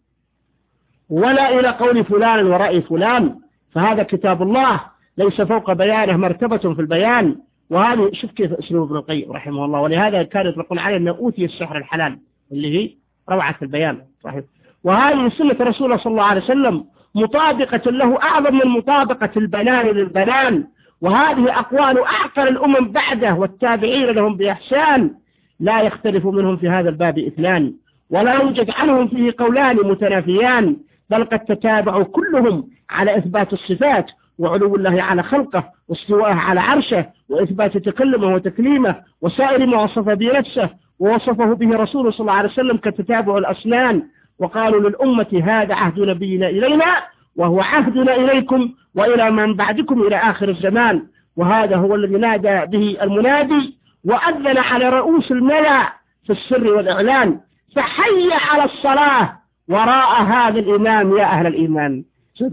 ولا إلى قول فلان ورأي فلان، فهذا كتاب الله ليس فوق بيانه مرتبة في البيان. وهذه شوف كيف أسلوب ابن القيم رحمه الله، ولهذا كان يطلقون عليه أنه أوتي السحر الحلال اللي هي روعة البيان صحيح. وهذه سنة رسول الله صلى الله عليه وسلم مطابقة له أعظم من مطابقة البنان للبنان، وهذه أقوال أعقل الأمم بعده والتابعين لهم بإحسان، لا يختلف منهم في هذا الباب اثنان ولا يوجد عنهم فيه قولان متنافيان، بل قد تتابعوا كلهم على إثبات الصفات وعلو الله على خلقه واستواءه على عرشه وإثبات تكلمه وتكليمه وسائر ما وصف به نفسه ووصفه به رسوله صلى الله عليه وسلم كتتابع الأسنان، وقالوا للأمة هذا عهد نبينا إلينا وهو عهدنا إليكم وإلى من بعدكم إلى آخر الزمان. وهذا هو الذي نادى به المنادي وأذن على رؤوس الملأ في السر والإعلان، فحي على الصلاة وراء هذا الإمام يا أهل الإيمان.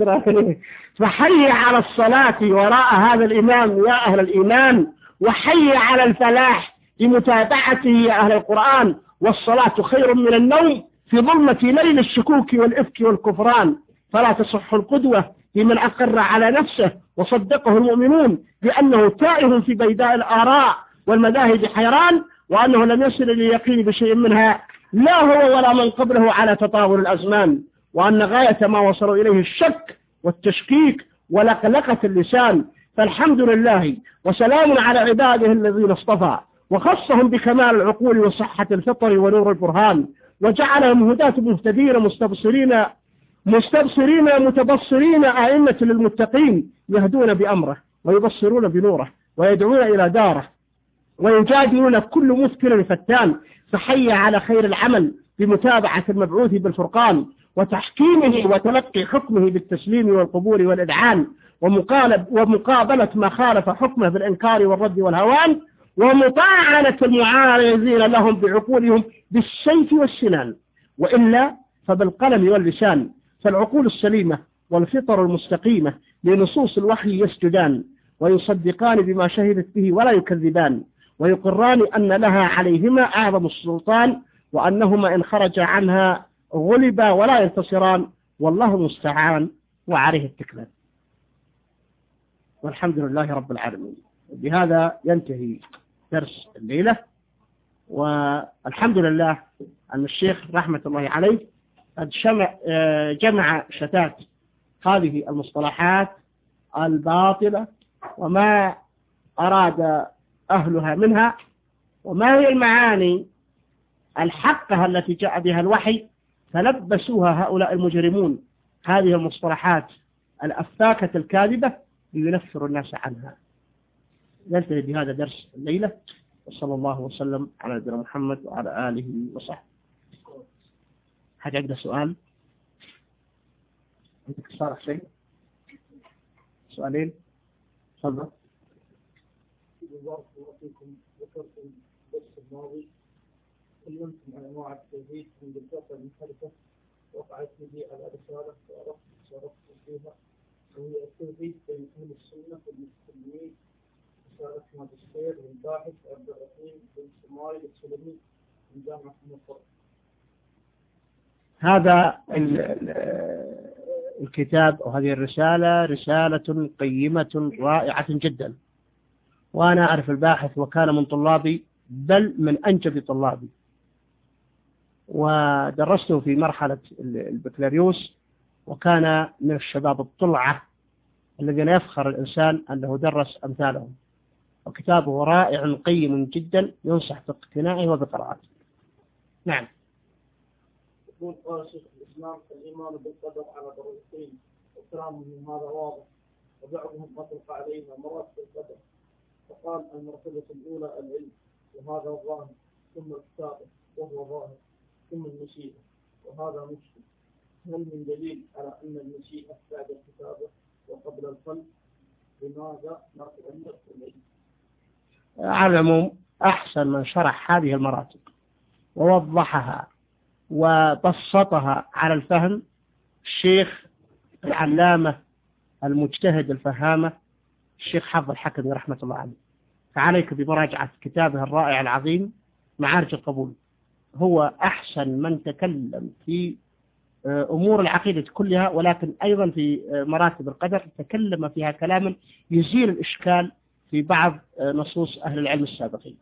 فحي على الصلاة وراء هذا الإمام يا أهل الإيمان، وحي على الفلاح بمتابعته يا أهل القرآن، والصلاة خير من النوم في ظلمة ليل الشكوك والإفك والكفران. فلا تصح القدوة لمن أقر على نفسه وصدقه المؤمنون بأنه تائه في بيداء الآراء والمذاهب حيران، وأنه لم يصل لليقين بشيء منها لا هو ولا من قبله على تطاول الأزمان، وأن غاية ما وصلوا إليه الشك والتشكيك ولقلقة اللسان. فالحمد لله وسلام على عباده الذين اصطفى وخصهم بكمال العقول وصحة الفطر ونور البرهان، وجعلهم هداة مهتدين مستبصرين مستبصرين متبصرين أئمة للمتقين يهدون بأمره ويبصرون بنوره ويدعون إلى داره ويجادلون كل مثكر فتان. فحي على خير العمل بمتابعة المبعوث بالفرقان وتحكيمه وتلقي حكمه بالتسليم والقبول والإذعان، ومقابلة ما خالف حكمه بالإنكار والرد والهوان، ومطاعنة المعارضين لهم بعقولهم بالسيف والسنان، وإلا فبالقلم واللسان. فالعقول السليمة والفطر المستقيمة لنصوص الوحي يسجدان ويصدقان بما شهدت به ولا يكذبان، ويقران أن لها عليهما أعظم السلطان، وأنهما إن خرج عنها غلبا ولا ينتصران، والله المستعان وعليه التكلان. والحمد لله رب العالمين. بهذا ينتهي درس الليلة، والحمد لله أن الشيخ رحمة الله عليه قد جمع شتات هذه المصطلحات الباطلة وما أراد أهلها منها، وما هي المعاني الحقة التي جاء بها الوحي، فلبسوها هؤلاء المجرمون هذه المصطلحات الأفاكة الكاذبة لينفروا الناس عنها. ننتهي بهذا درس الليلة، وصلى الله وسلم على نبينا محمد وعلى آله وصحبه. حد عنده سؤال؟ عندك صالح شيء؟ سؤالين؟ تفضل. بارك الله فيكم، ذكرتم الدرس الماضي تكلمتم عن انواع التوحيد من الفرق المختلفه، وقعت لي على رساله وعرفت شاركت فيها، وهي التوحيد بين اهل السنه والمسلمين، رساله ماجستير للباحث عبد الرحيم بن سمايل السلمي من جامعة مصر. هذا الكتاب أو هذه الرسالة رسالة قيمة رائعة جدا، وأنا أعرف الباحث وكان من طلابي بل من أنجب طلابي، ودرسته في مرحلة البكالوريوس، وكان من الشباب الطلعة الذين يفخر الإنسان أنه درس أمثالهم، وكتابه رائع قيم جدا ينصح باقتناعه وبقراءته. نعم. يقول قال شيخ الإسلام الإيمان بالقدر على درجتين وكلامهم هذا واضح، وبعضهم أطلق عليها مراتب القدر، فقال المرتبة الأولى العلم وهذا الظاهر، ثم الكتابة وهو ظاهر، ثم المشيئة وهذا مشكل. هل من دليل على أن المشيئة بعد الكتابة وقبل الخلق؟ لماذا لا تؤمر العلم؟ على العموم أحسن من شرح هذه المراتب ووضحها وبسطها على الفهم الشيخ العلامة المجتهد الفهامة الشيخ حافظ الحكمي رحمة الله عليه، فعليك بمراجعة كتابه الرائع العظيم معارج القبول. هو أحسن من تكلم في أمور العقيدة كلها، ولكن أيضا في مراتب القدر تكلم فيها كلاما يزيل الإشكال في بعض نصوص أهل العلم السابقين.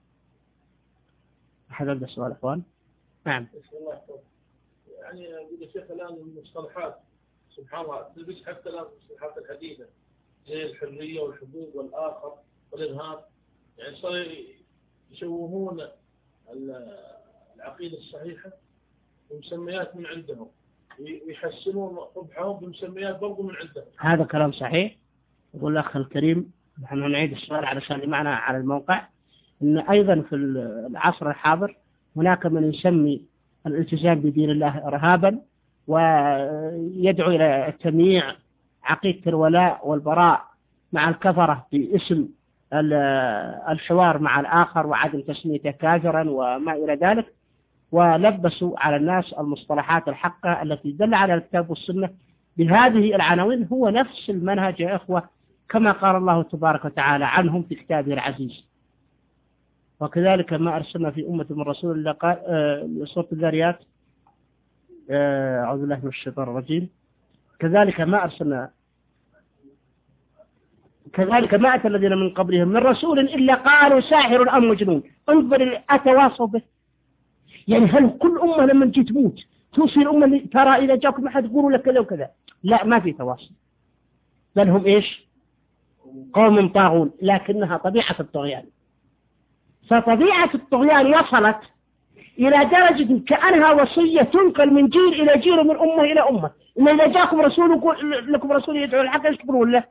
أحد عنده سؤال أخوان؟ نعم. يعني يقول الشيخ الآن المصطلحات سبحان الله تلبس حتى الآن المصطلحات الحديثة زي الحرية والحقوق والآخر والإرهاب، يعني صار يشوهون العقيدة الصحيحة بمسميات من عندهم، ويحسنون قبحهم بمسميات برضو من عندهم. هذا كلام صحيح. يقول الأخ الكريم نحن نعيد السؤال علشان معنا على الموقع، إن أيضا في العصر الحاضر هناك من يسمي الالتزام بدين الله إرهابا، ويدعو إلى تمييع عقيدة الولاء والبراء مع الكفرة باسم الحوار مع الآخر وعدم تسميته كافرا وما إلى ذلك، ولبسوا على الناس المصطلحات الحقة التي دل على الكتاب والسنة بهذه العناوين. هو نفس المنهج يا إخوة كما قال الله تبارك وتعالى عنهم في كتابه العزيز، وكذلك ما أرسلنا في أمة من رسول الله قال آه سورة الذاريات آه أعوذ بالله من الشيطان الرجيم، كذلك ما أرسلنا كذلك ما أتى الذين من قبلهم من رسول إلا قالوا ساحر أم مجنون. انظر أتواصوا به، يعني هل كل أمة لما تجي تموت توصي الأمة ترى إذا جاكم أحد يقولوا لك كذا وكذا؟ لا، ما في تواصل، بل هم إيش؟ قوم طاغون، لكنها طبيعة الطغيان. فطبيعة الطغيان وصلت إلى درجة كأنها وصية تنقل من جيل إلى جيل ومن أمة إلى أمة، إن إذا جاكم رسول يقول لكم رسول يدعو الحق إيش تقولون له؟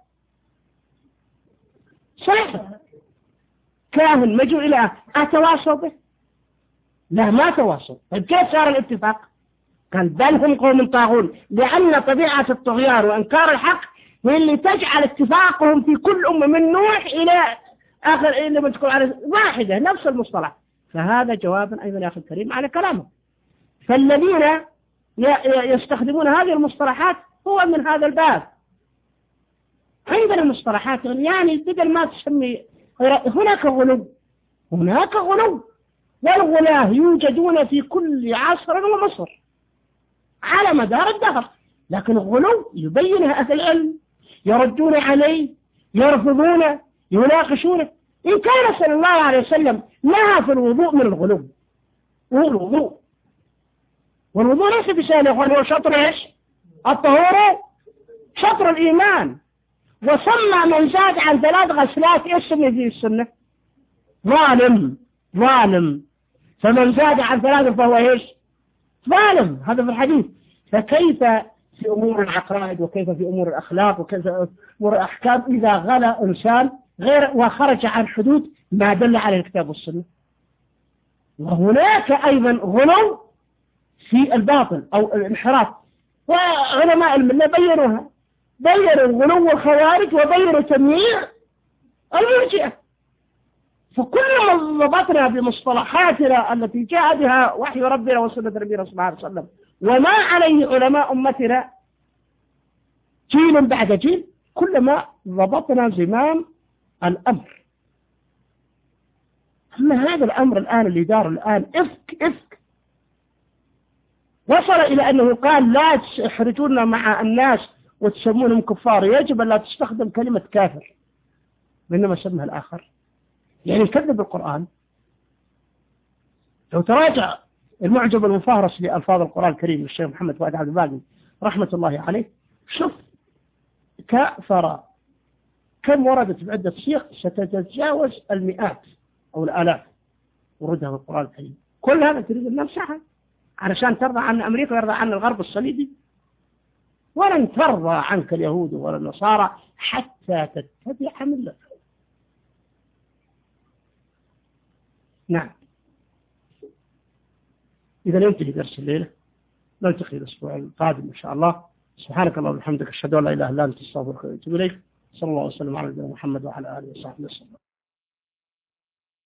صحيح كاهن مجوا إلى أتواصوا به؟ لا، ما تواصل. طيب كيف صار الاتفاق؟ قال بل هم قوم طاغون، لأن طبيعة الطغيان وإنكار الحق هي اللي تجعل اتفاقهم في كل أمة من نوح إلى آخر إلى ما تقول على واحدة نفس المصطلح. فهذا جواب أيضا يا أخي الكريم على كلامه. فالذين يستخدمون هذه المصطلحات هو من هذا الباب. عندنا مصطلحات يعني بدل ما تسمي هناك غلو، هناك غلو، والغلاه يوجدون في كل عصر ومصر على مدار الدهر، لكن الغلو يبينه أهل العلم، يردون عليه، يرفضونه، يناقشونه. إن كان صلى الله عليه وسلم نهى في الوضوء من الغلو، والوضوء والوضوء ليس بسهل، هو شطر إيش؟ الطهور شطر الإيمان. وسمى من زاد عن ثلاث غسلات إيش سمي في السنة؟ ظالم، ظالم. فمن زاد عن ثلاث فهو إيش؟ ظالم. هذا في الحديث. فكيف في أمور العقائد وكيف في أمور الأخلاق وكيف في أمور الأحكام إذا غلى إنسان غير وخرج عن حدود ما دل عليه الكتاب والسنة؟ وهناك أيضا غلو في الباطل أو الانحراف، وعلماء الملة بينوها، بينوا غلو الخوارج وبينوا تمييع المرجئة. فكل ما ضبطنا بمصطلحاتنا التي جاء بها وحي ربنا وسنة نبينا صلى الله عليه وسلم وما عليه علماء أمتنا جيل بعد جيل، كلما ضبطنا زمام الأمر. أما هذا الأمر الآن اللي دار الآن إفك إفك وصل إلى أنه قال لا تحرجون مع الناس وتسمونهم كفار، يجب أن لا تستخدم كلمة كافر بينما سمها الآخر، يعني كذب القرآن. لو تراجع المعجب المفهرس لألفاظ القرآن الكريم للشيخ محمد فؤاد عبد الباقي رحمة الله عليه، شوف كفر كم وردت بعدة صيغ ستتجاوز المئات أو الآلاف وردها في القرآن الكريم. كل هذا تريد أن نمسحها علشان ترضى عن أمريكا ويرضى عن الغرب الصليبي؟ ولن ترضى عنك اليهود ولا النصارى حتى تتبع ملتهم. نعم. إذا ينتهي درس الليلة، نلتقي الأسبوع القادم إن شاء الله. سبحانك اللهم وبحمدك أشهد أن لا إله إلا أنت أستغفرك وأتوب إليك. صلى الله وسلم على نبينا محمد وعلى آله وصحبه وسلم.